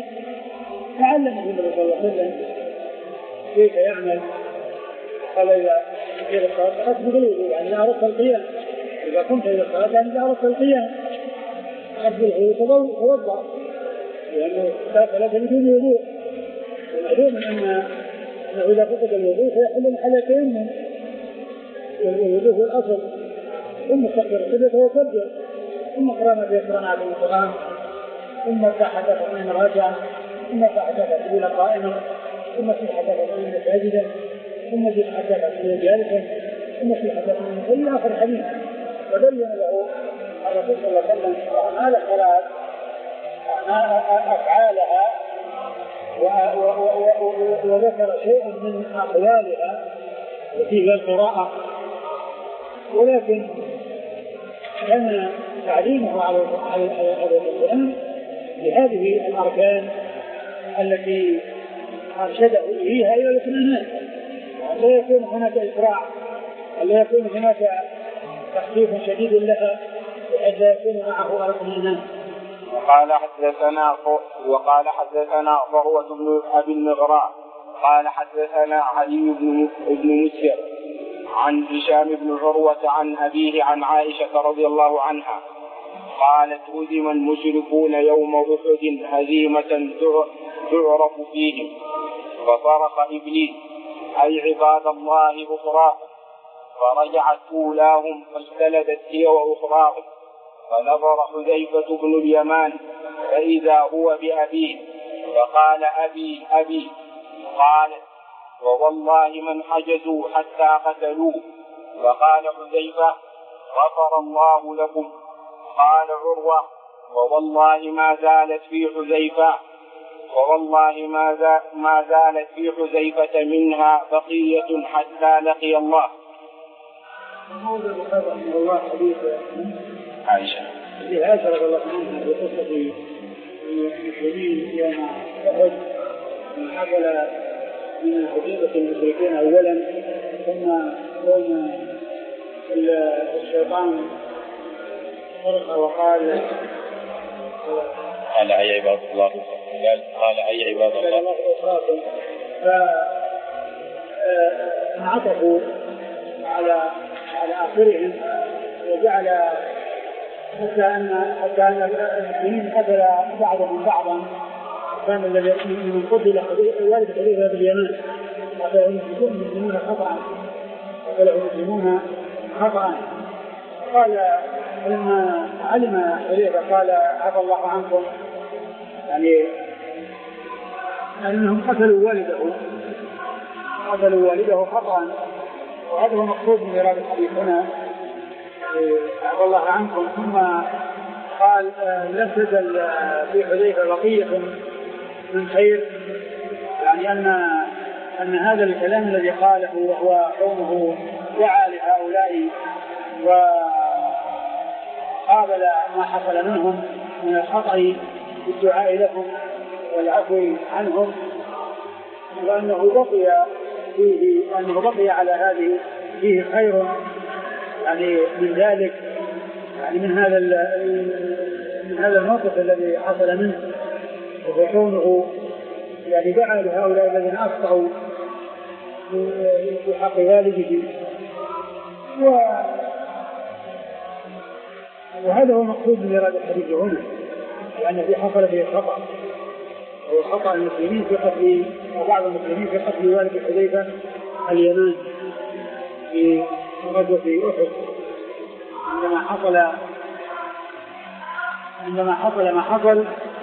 فعلم النبي صلى الله عليه وسلم كيف يعمل. قال إذا إلى الصلاة فأسبق الوضوء، يعني إذا أردت القيام، إذا كنت إلى الصلاة يعني إذا أردت القيام أسبق الوضوء توضأ، لأنه صلاة بدون وضوء. ومعلوم أن أنه إذا فقد الوضوء فيحل محل التيمم، والوضوء هو الأصل، ثم استقبل القبلة وكبر، ثم قرأ ما تيسر عليه من القرآن، ثم ارتاح حتى تطمئن راجعا، ثم ارتاح حتى تطمئن قائما، ثم ارتاح حتى تطمئن ساجدا، ثم ارتاح حتى تطمئن جالسا، ثم ارتاح حتى تطمئن إلى آخر الحديث. وبين له الرسول صلى الله عليه وسلم أعمال الصلاة أفعالها وذكر شيء من أقوالها وفيها القراءة، ولكن كان تعليمه على القرآن لهذه الأركان التي أرشده إليها إلى الاطمئنان، لا يكون هناك إسراع، لا يكون هناك تخفيف شديد لها، بحيث لا يكون معه الاطمئنان. وقال حدثنا وقال حدثنا فروة بن أبي النغراء قال حدثنا علي بن مسير عن هشام بن عروة عن أبيه عن عائشة رضي الله عنها قالت: هزم المشركون يوم أحد هزيمة تعرف فيهم، فصرخ إبليس: أي عباد الله أخراهم، فرجعت أولاهم فاجتلدت هي وأخراهم، فنظر حذيفة بن اليمان فإذا هو بأبيه فقال: أبي أبي. قالت: ووالله من حجزوا حتى قتلوه. فقال حذيفة: غفر الله لكم. قال عروة: ووالله ما زالت في حذيفة ووالله ما, ما زالت في حذيفة منها بقية حتى لقي الله. الله حديث عائشة في عائشة رضي الله عنها في قصة المسلمين يوم أحد، من حصل من حقيقة المشركين أولا، ثم يوم الشيطان صرخ وقال: قال: أي عباد الله قال قال أي عباد الله فعطفوا على على آخرهم، وجعل حتى أن حتى أن المسلمين قتل بعضهم بعضا. كان الذي من قتل والد حذيفة باليمن قتلهم المسلمون خطأ قتلهم المسلمون خطأ. قال لما علم حذيفة قال: عفى الله عنكم، يعني أنهم قتلوا والده قتلوا والده خطأ، وهذا هو مقصود من إرادة الحديث هنا، عفى الله عنكم. ثم قال: لم تزل في حذيفة بقية من خير، يعني أن أن هذا الكلام الذي قاله وهو قومه دعا لهؤلاء وقابل ما حصل منهم من الخطأ بالدعاء لهم والعفو عنهم، وأنه بقي فيه وأنه بقي على هذه فيه خير يعني من ذلك، يعني من هذا من هذا الموقف الذي حصل منه، وكونه يعني دعا لهؤلاء الذين أخطأوا في حق والده. وهذا هو المقصود من إرادة الحديث هنا، لأن في حصل فيه خطأ، هو خطأ المسلمين في قتل وبعض المسلمين في قتل والد حذيفة اليمان في غزوة أحد، عندما حصل عندما حصل ما حصل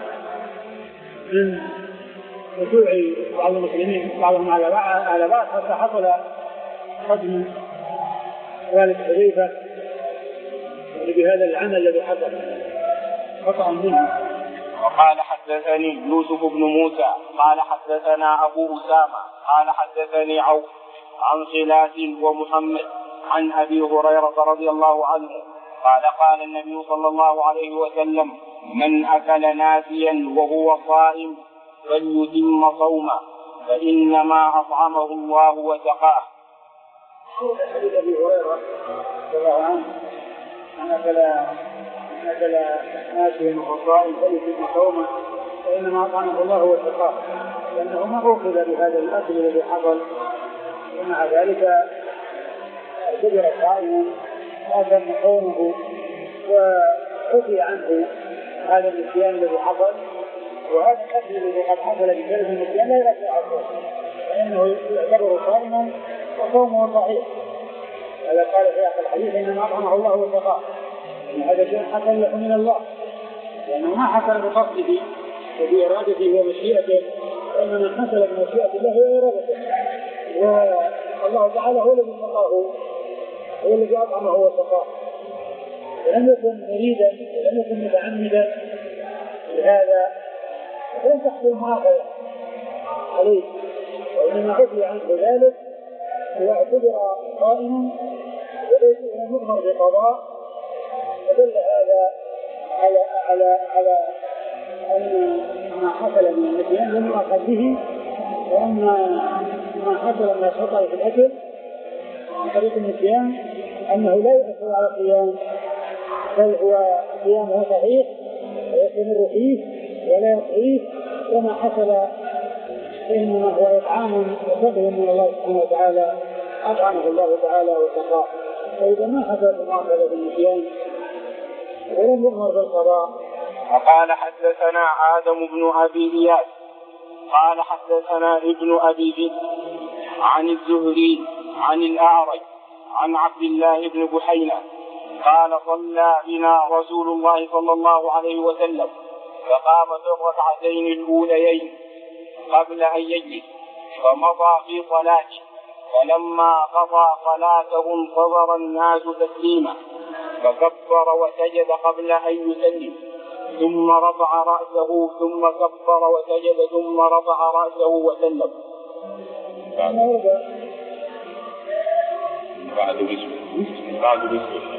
من رجوع بعض المسلمين بعضهم على بعض حتى حصل قتل والد حذيفة بهذا العمل الذي حصل خطأ منه. وقال: حدثني يوسف بن موسى قال حدثنا أبو أسامة قال حدثني عوف عن خلاف ومحمد عن أبي هريرة رضي الله عنه قال: قال النبي صلى الله عليه وسلم: من أكل ناسيا وهو صائم فليتم صومه فإنما أطعمه الله وسقاه. حديث أبي هريرة رضي الله عنه: من أكل أكل ناسيا وهو صائم فليتم صومه فإنما أطعمه الله وسقاه، لأنه ما أخذ بهذا الأكل الذي حصل، ومع ذلك واعتبر صائما وتم صومه وعفي عنه هذا النسيان الذي حصل، وهذا الأكل الذي قد حصل بسبب النسيان لا يؤثر على الصوم فإنه يعتبر صائما وصومه صحيح. هذا قال في آخر الحديث إنما أطعمه الله وسقاه، إن هذا شيء حصل له من الله لأنه ما حصل بقصده وبإرادته ومشيئته، وإنما حصل بمشيئة الله وإرادته، والله تعالى هو الذي سقاه هو الذي أطعمه وسقاه، ولم يكن مريدا ولم يكن متعمدا لهذا لم تحصل مؤاخذة عليه، وإنما عفي عنه ذلك واعتبر قائما وليس مؤمر بقضاء. فدل هذا على على على أن ما حصل من النسيان لم يؤخذ به، وأن ما حصل من الخطأ في الأكل من طريق النسيان أنه لا يؤثر على الصيام، بل هو صيامه صحيح ويستمر فيه ولا يضعيه، وما حصل فإنما هو إطعام وفضل من الله سبحانه وتعالى أطعمه الله تعالى وسقاه. فإذا ما حصل المعاملة بالنسيان ولم يؤمر بالقضاء. وقال حدثنا آدم بن أبي إياس قال حدثنا ابن أبي ذئب عن الزهري عن الأعرج عن عبد الله بن بحينة قال صلى بنا رسول الله صلى الله عليه وسلم فقام في الركعتين الأوليين قبل أن يجلس فمضى في صلاته، فلما قضى صلاته انتظر الناس تسليما فكبر وسجد قبل أن يسلم، ثم رفع رأسه ثم كبر وسجد ثم رفع رأسه وسلم. بعد بسم بعد بسم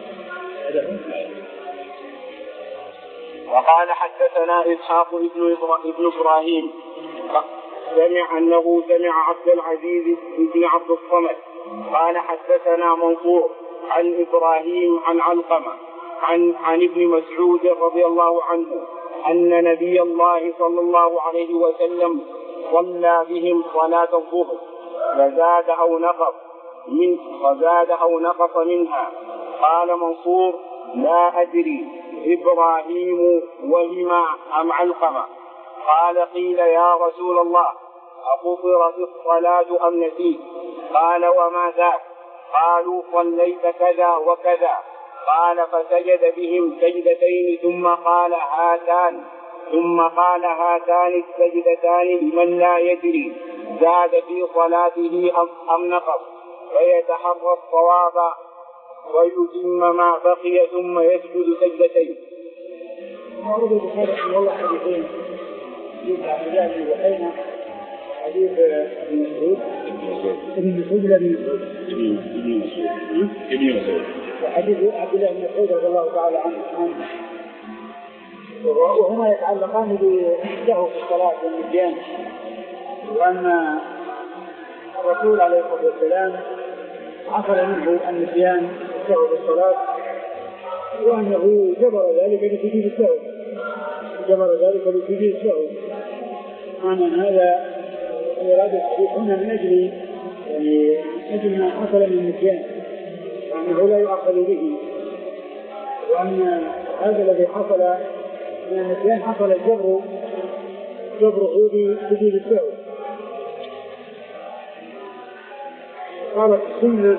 وقال حدثنا إسحاق ابن إبراهيم سمع أنه سمع عبد العزيز بن عبد الصمد قال حدثنا منصور عن إبراهيم عن علقمة عن, عن ابن مسعود رضي الله عنه أن نبي الله صلى الله عليه وسلم صلى بهم صلاة الظهر فزاد أو نقص من فزاد أو نقص منها. قال منصور لا أدري إبراهيم وهما أم علقمة. قال قيل يا رسول الله أقصرت الصلاة أم نسيت؟ قال وما ذاك؟ قالوا صليت كذا وكذا. قال فسجد بهم سجدتين ثم قال هاتان ثم قال هاتان السجدتان لمن لا يدري زاد في صلاته أم نقص، فيتحرى الصواب ويتم ما بقي ثم يسجد سجدتين. أعوذ بالله والله حديثين حديث عبد الله بن بحينة حديث ابن مسعود ابن مسعود ابن مسعود ابن مسعود وحديث عبد الله بن مسعود رضي الله تعالى عنه، وهما يتعلقان بله في الصلاة والنسيان، وأن الرسول عليه الصلاة والسلام حصل منه النسيان والسهو في الصلاة، وأنه جبر ذلك بسجود السهو جبر ذلك بسجود السهو معنى هذا إرادة الحديث هنا من أجل يعني أجل ما حصل من النسيان وأنه لا يؤخذ به، وأن هذا الذي حصل من النسيان حصل الجبر جبره بسجود السهو. قالت السنة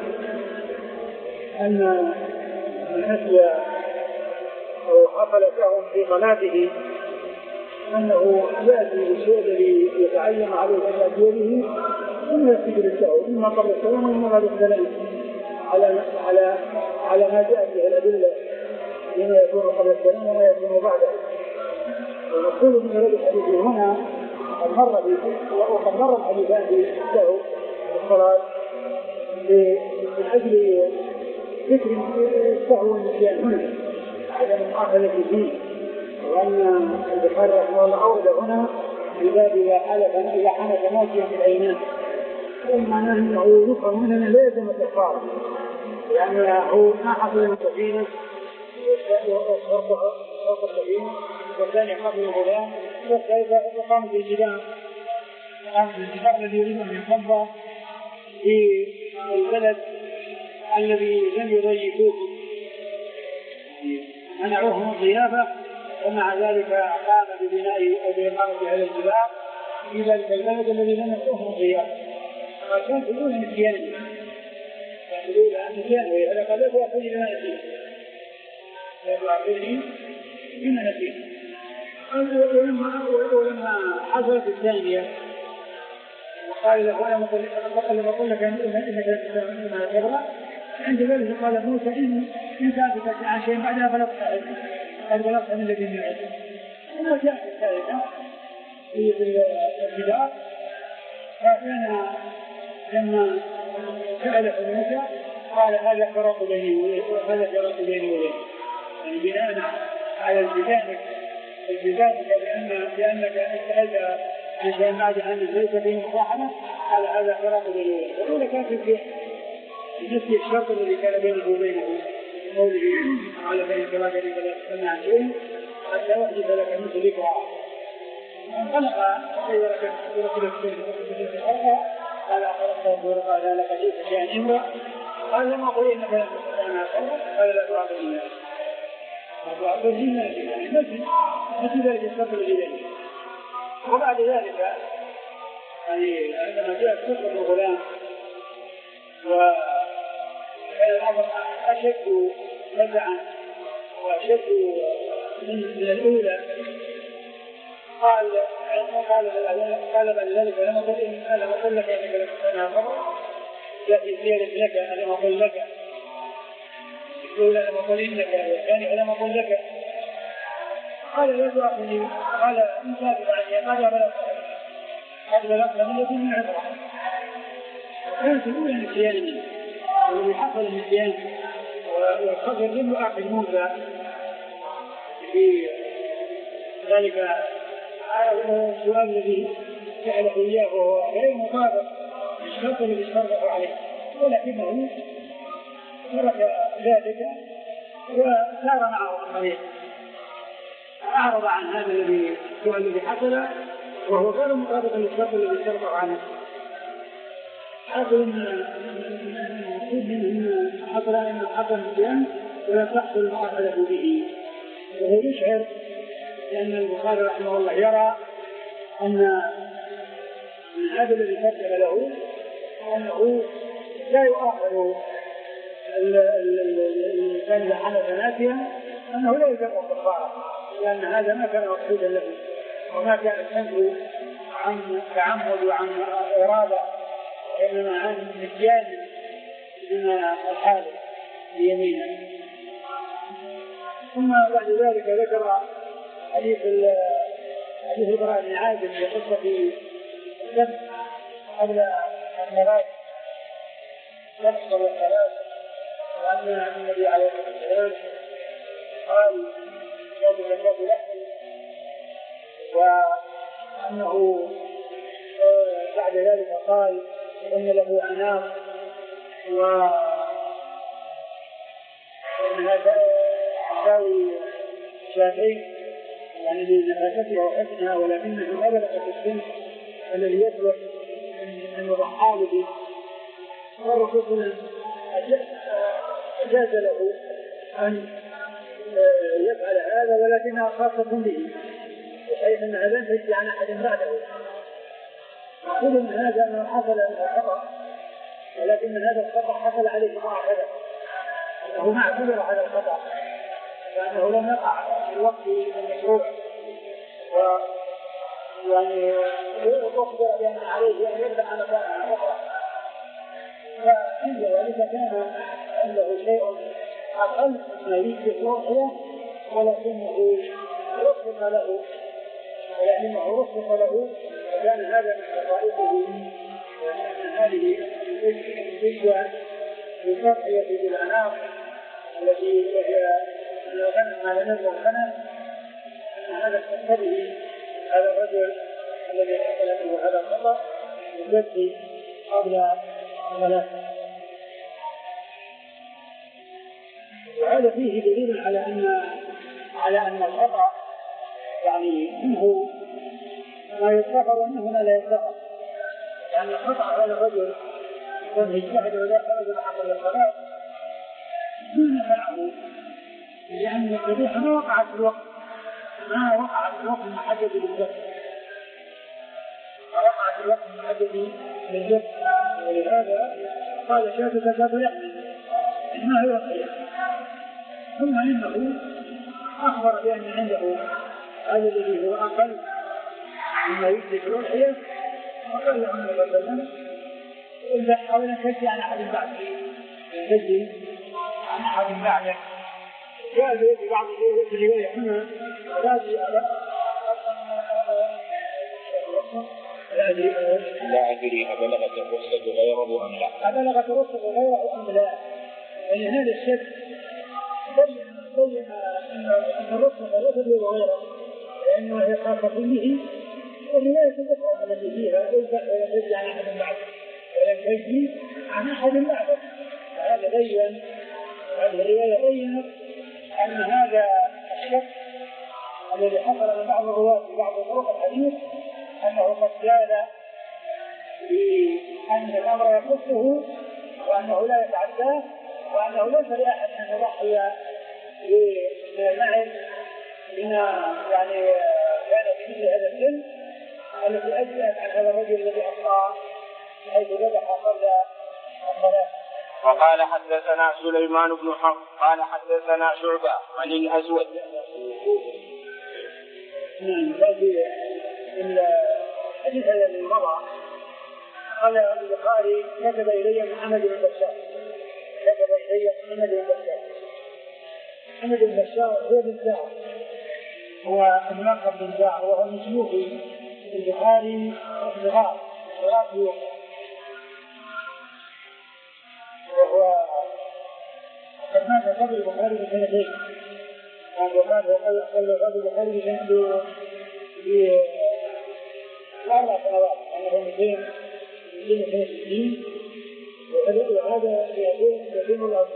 أن من أسيا أو حصل لهم في صلاته أنه يأتي بالشيء الذي يتعين عليه أن يأتي به ثم يسجد السهو إما قبل السلام وإما بعد السلام على على على ما جاءت به الأدلة لما يكون قبل السلام وما يكون بعده. ونقول من هذا الحديث هنا قد مر وقد مر الحديثان في السهو في الصلاة من أجل ذكر السهو والنسيان هنا على المؤاخذة فيه، وأن البخاري رحمه الله أورد هنا في باب إذا حلف إذا حلف ناسيا في الأيمان، ومعناه أنه يفهم منه لا يلزم الكفارة، لأنه ما حصل من سفينة وغرق السفينة والثاني قبل الغلام والثالث وقام في الجدار قام في الجدار الذي يريد أن ينقض في البلد الذي لم يضيفوهم منعوهم الضيافة، ومع ذلك قام ببناء أو بإقامة هذا الجبال في ذلك البلد الذي لم يكن الضيافة، فكان حلول نسيان حلول النسيان، وهذا قد لا يأخذ لما نسيه لا يأخذ لما نسيه. ولما حصلت الثانية وقال له أنا أقول لك إنك لما تبغى، عند ذلك قال موسى إن ثابتك عن شيء بعدها فلا تستعد قد بلغت من الذي من عدل. ثم جاء الثالثة في الابتداء، فكان لما سأل موسى قال هذا فراق بيني وهذا فراق بيني وبينك، يعني بناء على التزامك التزامك بأن لأنك سألت عن شيء بعد أن ليس فيه مصاحبة، قال هذا فراق بيني وبينك. وهذا كان في نفس الشرط الذي كان بينه وبينه قوله على بين كما كان فلا تسمع عن شيء حتى يحدث لك مثل ذكرى. انطلق غيرك ورسول السنة قال أخرجت ورقى قال لك جئت شيئا إمرأ قال لما قل إنك لم تستطيع قال لا تعبدني تعبدني يعني مثل مثل ذلك الشرط الذي بينه. وبعد ذلك يعني عندما جاء سفر الغلام وكان الأمر أشد نزعا وأشد من الأولى، قال قال قال بعد ذلك لما قل إن لما قل لك إنك لم تستطيع صبرا يأتي زيادة لك ألم أقل لك الأولى لما قل إنك والثاني لما قل لك قال لا تؤاخذني قال إن ثابت عني قال بلغت قد بلغت من الذي من عبرة. كانت الأولى نسيان والذي حصل النسيان والخبر لم يؤاخذ موسى في ذلك السؤال الذي سأله إياه وهو غير مطابق الشرط الذي اشترطه عليه، ولكنه ترك ذلك وسار معه الطريق، أعرض عن هذا الذي السؤال الذي حصل وهو غير مطابق للشرط الذي اشترطه عليه. حصل من حصل أن حصل النسيان ولا تحصل المؤاخذة به، وهو يشعر لأن البخاري رحمه الله يرى أن هذا الذي فكر له أنه لا يؤاخذ الإنسان إذا حدث ناسيا أنه لا يجب الكفارة، لأن هذا ما كان مقصودا له وما كان الشمس عن تعمد وعن إرادة، إنما عن نسيان من الحادث بيمينه. ثم بعد ذلك ذكر حديث حديث البراء بن عازب في قصة السبت قبل الثلاث سبت قبل الثلاث، وأن النبي عليه الصلاة والسلام قال يوم زكاة لحم، وأنه بعد ذلك قال إن له عناق وإنها تساوي شافين يعني لنفاستها وحسنها، ولكنه ما بلغت السن الذي يصلح أن يضحى به. والرسول أجاز له أن يفعل هذا ولكنها خاصة به، بحيث أن هذا لم يجري عن أحد بعده. نقول من هذا أنه حصل له خطأ، ولكن من هذا الخطأ حصل عليه مؤاخذة، أنه معذور على الخطأ لأنه لم يقع في الوقت المشروع، ويعني أخبر بأن عليه أن يبدأ على الخطأ، فعند ذلك كان عنده شيء أقل ما يجب روحه، ولكنه رفق له ولكنه رفق له وكان هذا من خصائصه، وأن هذه الجدوى بالتضحية بالأنام التي وهي الغنم على نزل الغنم، أن هذا تقتضي هذا الرجل الذي حصل له هذا الخطأ بالذات قبل ثلاثة. وهذا فيه دليل على أن على أن الخطأ يعني منه ما يغتفر ومنه ما لا يغتفر، يعني الخطأ على الرجل يكون يجتهد ولا خرج حصل الخطأ دون فعله، لأن الذبيحة ما وقعت في الوقت ما وقعت في الوقت المحدد للذبح، ما وقعت في الوقت المحدد للذبح، ولهذا قال شاتك شات يحمل ما هي الصحيح. ثم إنه أخبر بأن عنده هذا الذي هو أقل مما يدرك الأضحية، وقال له النبي صلى الله عليه وسلم إذا حاولنا كشي عن أحد بعده كشي عن أحد بعده. جاء في بعض الرواية هنا لا أدري أبلغت الرخصة غيره أم لا. أبلغت الرخصة غيره أم لا، يعني هذا الشك بين أن الرخصة لا تبلغ غيره لأنه هي خاصة به، والرواية الأخرى التي فيها إذا تجي عن أحد بعده ولم تجي عن أحد بعده. هذا بين هذه الرواية بينت أن هذا الشك الذي حصل من بعض الرواة في بعض طرق الحديث أنه قد جال بأن الأمر يخصه وأنه لا يتعداه، وأنه ليس لأحد أن يضحي بمعن بما يعني كان في مثل هذا السن التي أجلت عن هذا الرجل الذي أخطأ حيث ذبح قبل الصلاة. وقال حدثنا سليمان بن حرب قال حدثنا شعبة عن الأسود. نعم، هذه الحديث الذي مضى قال البخاري كتب إلي محمد بن بشار كتب إلي محمد بن بشار محمد بن بشار هو بن زهر، هو الملقب بن زهر، وهو من شيوخ البخاري الصغار صغار شيوخ، وهو قد مات قبل البخاري بسنتين، كان قبل البخاري بسنتين بأربع سنوات، أنه مئتين وثلاث وستين، وهذا يكون الله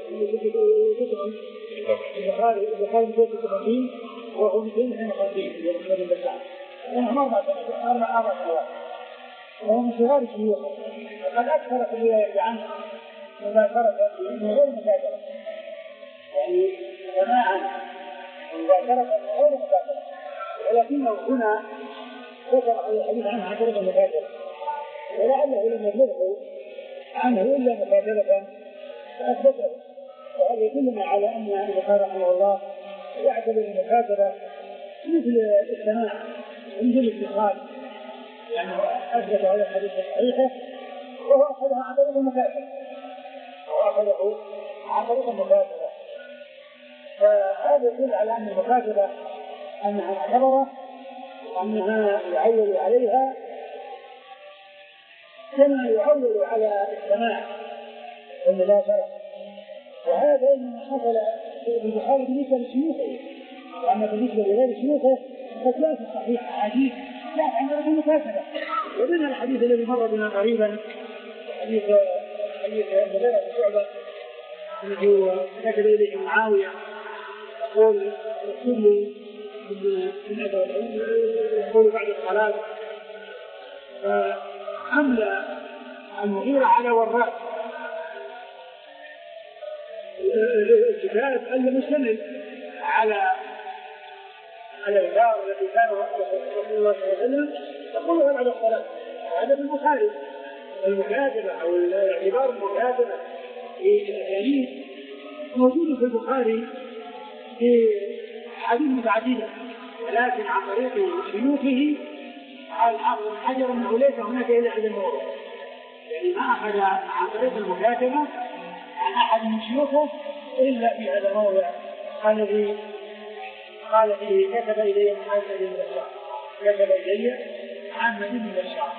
البخاري البخاري مئتين وثلاثين وهو مئتين واثنين وخمسين لمحمد بن بشار، وهو أربع أربع سنوات، وهو من صغار الشيوخ، وقد أكثر في الرواية عنه مذاكرة من غير مذاكرة، يعني جماعة مذاكرة من غير مذاكرة، ولكنه هنا ذكر الحديث عنه عن طريق المذاكرة، ولعله لم يبلغه عنه إلا مذاكرة فأثبته، وهذا يدلنا على أن البخاري رحمه الله يعتبر المكاتبة مثل السماع ومثل الاتصال، يعني أثبت هذا الحديث الصحيحة وهو أخذها عن طريق المكاتبة وأخذه عن طريق المكاتبة، فهذا يدل على أن المكاتبة أنها معتبرة وأنها يعول عليها كما يعول على السماع والمذاكرة، وهذا إنما حصل في البخاري بالنسبة لشيوخه، وأما بالنسبة لغير شيوخه قد جاء في الصحيح حديث جاء عن طريق المكاتبة، ومن الحديث الذي مر بنا قريبا حديث حديث المغيرة بن شعبة الذي هو كتب إليه معاوية يقول اكتب لي يقول بعد الصلاة، فحمل المغيرة على وراء الكتاب المشتمل على على الدار التي كان رسول الله صلى الله عليه وسلم يقولها بعد الصلاة، وهذا في البخاري المكاتبة أو الاعتبار المكاتبة في الحديث موجود في البخاري في حديث متعددة، ولكن عن طريق شيوخه قال الحافظ بن حجر أنه ليس هناك إلا هذا الموضوع، يعني ما أخذ عن طريق المكاتبة عن أحد من شيوخه إلا في هذا الموضع قال فيه قال فيه كتب إلي محمد بن بشار كتب إلي محمد بن بشار.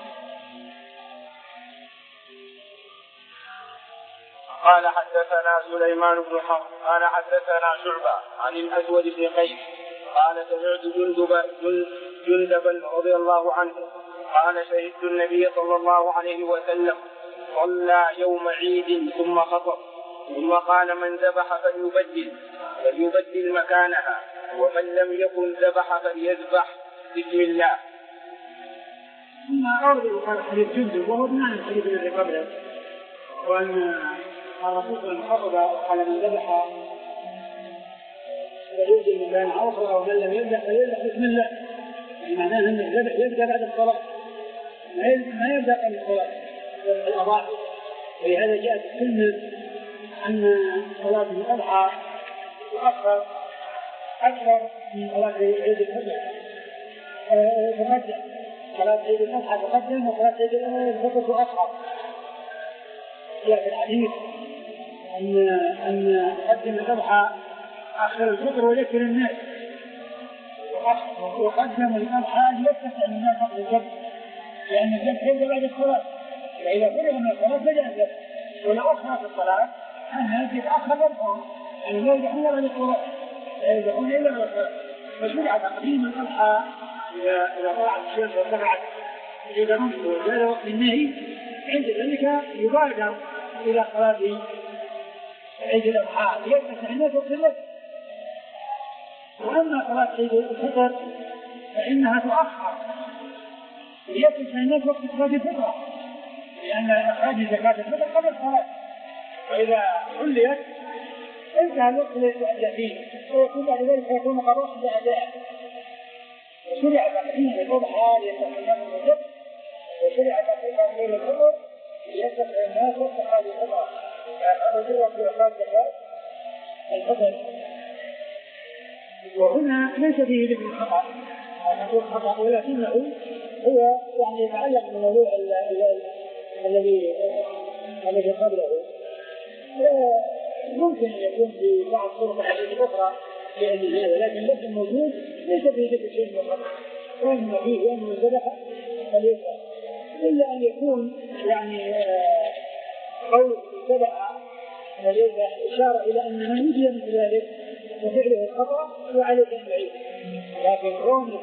قال حدثنا سليمان بن حرب قال حدثنا شعبة عن الأسود بن قيس قال سمعت جندب جندبا رضي الله عنه قال شهدت النبي صلى الله عليه وسلم صلى يوم عيد ثم خطب ثم قال من ذبح فليبدل فليبدل مكانها ومن لم يكن ذبح فليذبح بسم الله. ثم أورد البخاري حديث جندب وهو بمعنى الحديث الذي قبله، وأن الرسول صلى الله عليه وسلم على من ذبح فليجي من بين عوصر أو من لم يذبح فليذبح بسم الله، معناه أن الذبح يبدأ بعد الصلاة ما يبدأ قبل الصلاة الأضاحي. ولهذا جاءت السنة أن صلاة الأضحى تؤخر أكثر من صلاة عيد الفطر، تقدم صلاة عيد الأضحى تقدم وصلاة عيد الفطر تؤخر. جاء في الحديث أن أن قدم الأضحى آخر الفطر ويذكر الناس، وقدم الأضحى ليتسع الناس وقت الجد، لأن الجد يبدأ بعد الصلاة، فإذا فرغ من الصلاة بدأ الجد، ولو أخرت الصلاة أنها تتأخر مرفوع، يعني لا يدخلون بعد الصلاة لا يدخلون إلا بعد الصلاة. فشرع تقديم الأضحى إذا إذا طلعت الشمس وارتفعت إذا منذ وجاء وقت النهي، عند ذلك يبادر إلى صلاة عيد الأضحى ليتسع الناس وقت الجد. وأما صلاة عيد الفطر فإنها تؤخر ليتسع الناس وقت صلاة الفطر، لأن إخراج زكاة الفطر قبل الصلاة، وإذا حليت انتهى الوقت الذي تؤدى فيه، ويكون بعد ذلك يكون قد وصل أداء. وشرع تقديم الأضحى ليتسع الناس وقت الجد، وشرع تقديم عيد الفطر ليتسع الناس وقت صلاة الفطر. هذا جرى في إخراج زكاة الفطر. وهنا ليس فيه ذكر الخطأ خطأ، ولكنه هو يعني يتعلق بالموضوع الذي الذي قبله. ممكن أن يكون في بعض طرق الحديث الأخرى لأن هذا، لكن ليس موجود، ليس فيه ذكر شيء من الخطأ، وإنما فيه وإن من ذبح فليسأل، إلا أن يكون يعني قول ذبح فليسأل إشارة إلى أن من يجي مثل ذلك وفعله الخطأ وعليه أن يعيد، لكن كونه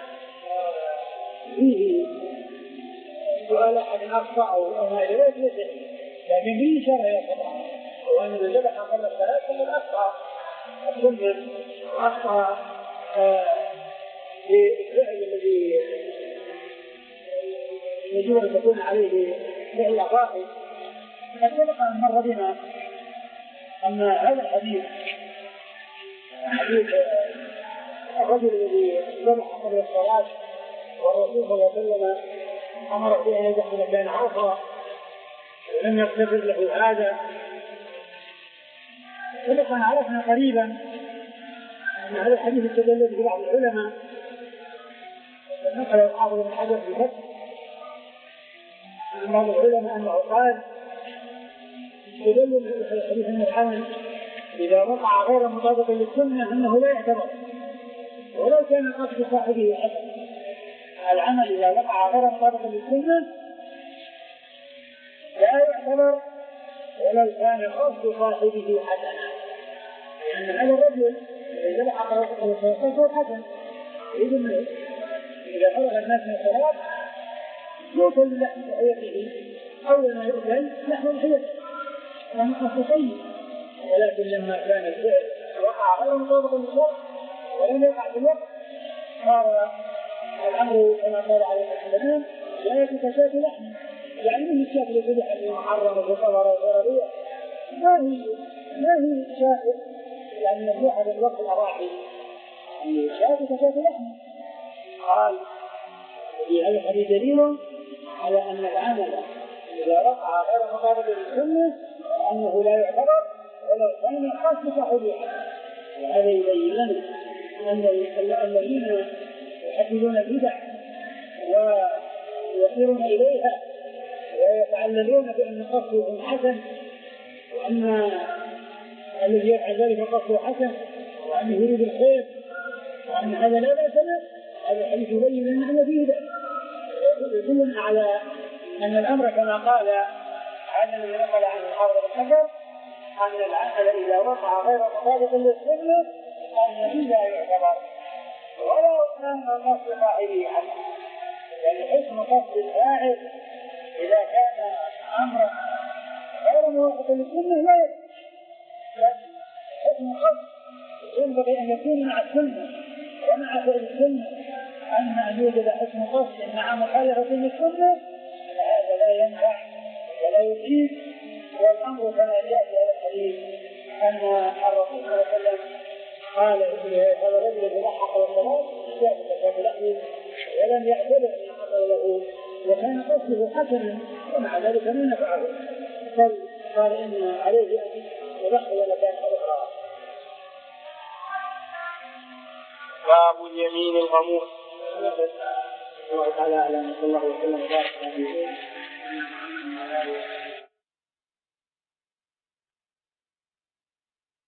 فيه سؤال أحد أخطأ أو ما إلى ذلك ليس فيه، لكن فيه إشارة إلى الخطأ، وأن من ذبح قبل الصلاة فمن أخطأ السنة وأخطأ بالفعل الذي يجب أن تكون عليه فعل أخلاقي. قد سبق أن مر بنا أن هذا الحديث حديث الرجل الذي ذبح قبل الصلاة والرسول صلى الله عليه وسلم أمر به أن يدخل بين عرفة ولم يغتفر له هذا. سبق أن عرفنا قريبا أن هذا الحديث استدل به بعض العلماء، نقل الحافظ بن حجر في الفتح عن بعض العلماء أنه قال استدل الحديث أن العمل إذا وقع غير مطابق للسنة أنه لا يعتبر ولو كان قصد صاحبه حسن. العمل إذا وقع غير مطابق للسنة لا يعتبر ولو كان قصد صاحبه حسنا، لأن هذا الرجل إذا ذبح قبل الصلاة فهو حسن، إذن إذا خرج الناس من الصلاة يؤكل لحم ضحيته، أول ما يؤكل لحم ضحيته كان قصد طيب، ولكن لما كان الفعل وقع غير مطابق للشرع ولم يقع في الوقت صار الأمر كما قال عليه السلام لا يتكشاف لحم، يعني من الشاف الذي ذبح المحرم وغفر وغيره ما هي ما هي شاف يعني مفتوحة بالوقت الأضاحي، يعني شاف تكشاف لحم. قال في هذا الحديث دليل على أن العمل إذا وقع غير مطابق للسنة أنه لا يعتبر ولو كان قصد صاحبه. وهذا يبين لنا أن الذين يحددون البدع ويصيرون إليها ويتعللون بأن قصده حسن وأن الذي يفعل ذلك قصده حسن وأنه يريد الخير وأن هذا لا بأس به، هذا الحديث يبين لنا أن فيه بدع، يدلنا على أن الأمر كما قال هذا الذي نقل عن الحافظ بن حجر أن العمل إذا وقع غير مطابق للسنة أنه لا يعتبر ولو كان قصد صاحبه حسن، يعني حسن قصد الفاعل إذا كان أمرا غير موافق للسنة لا يعتبر. حسن قصد ينبغي أن يكون مع السنة ومع فعل السنة، أما أن يوجد حسن قصد مع مخالفة للسنة فهذا لا ينفع ولا يجيب، والأمر كما جاء يأتي أن الرسول صلى الله عليه وسلم قال هذا الرجل إذا حق الصلاة جاء بزكاة لحمه ولم يعتبر أن حصل له وكان قصده حسنا ومع ذلك ما نفعه بل قال إن عليه أن يضحي زكاة أخرى. باب اليمين الغموس. الله تعالى أعلم. صلى الله عليه وسلم وبارك على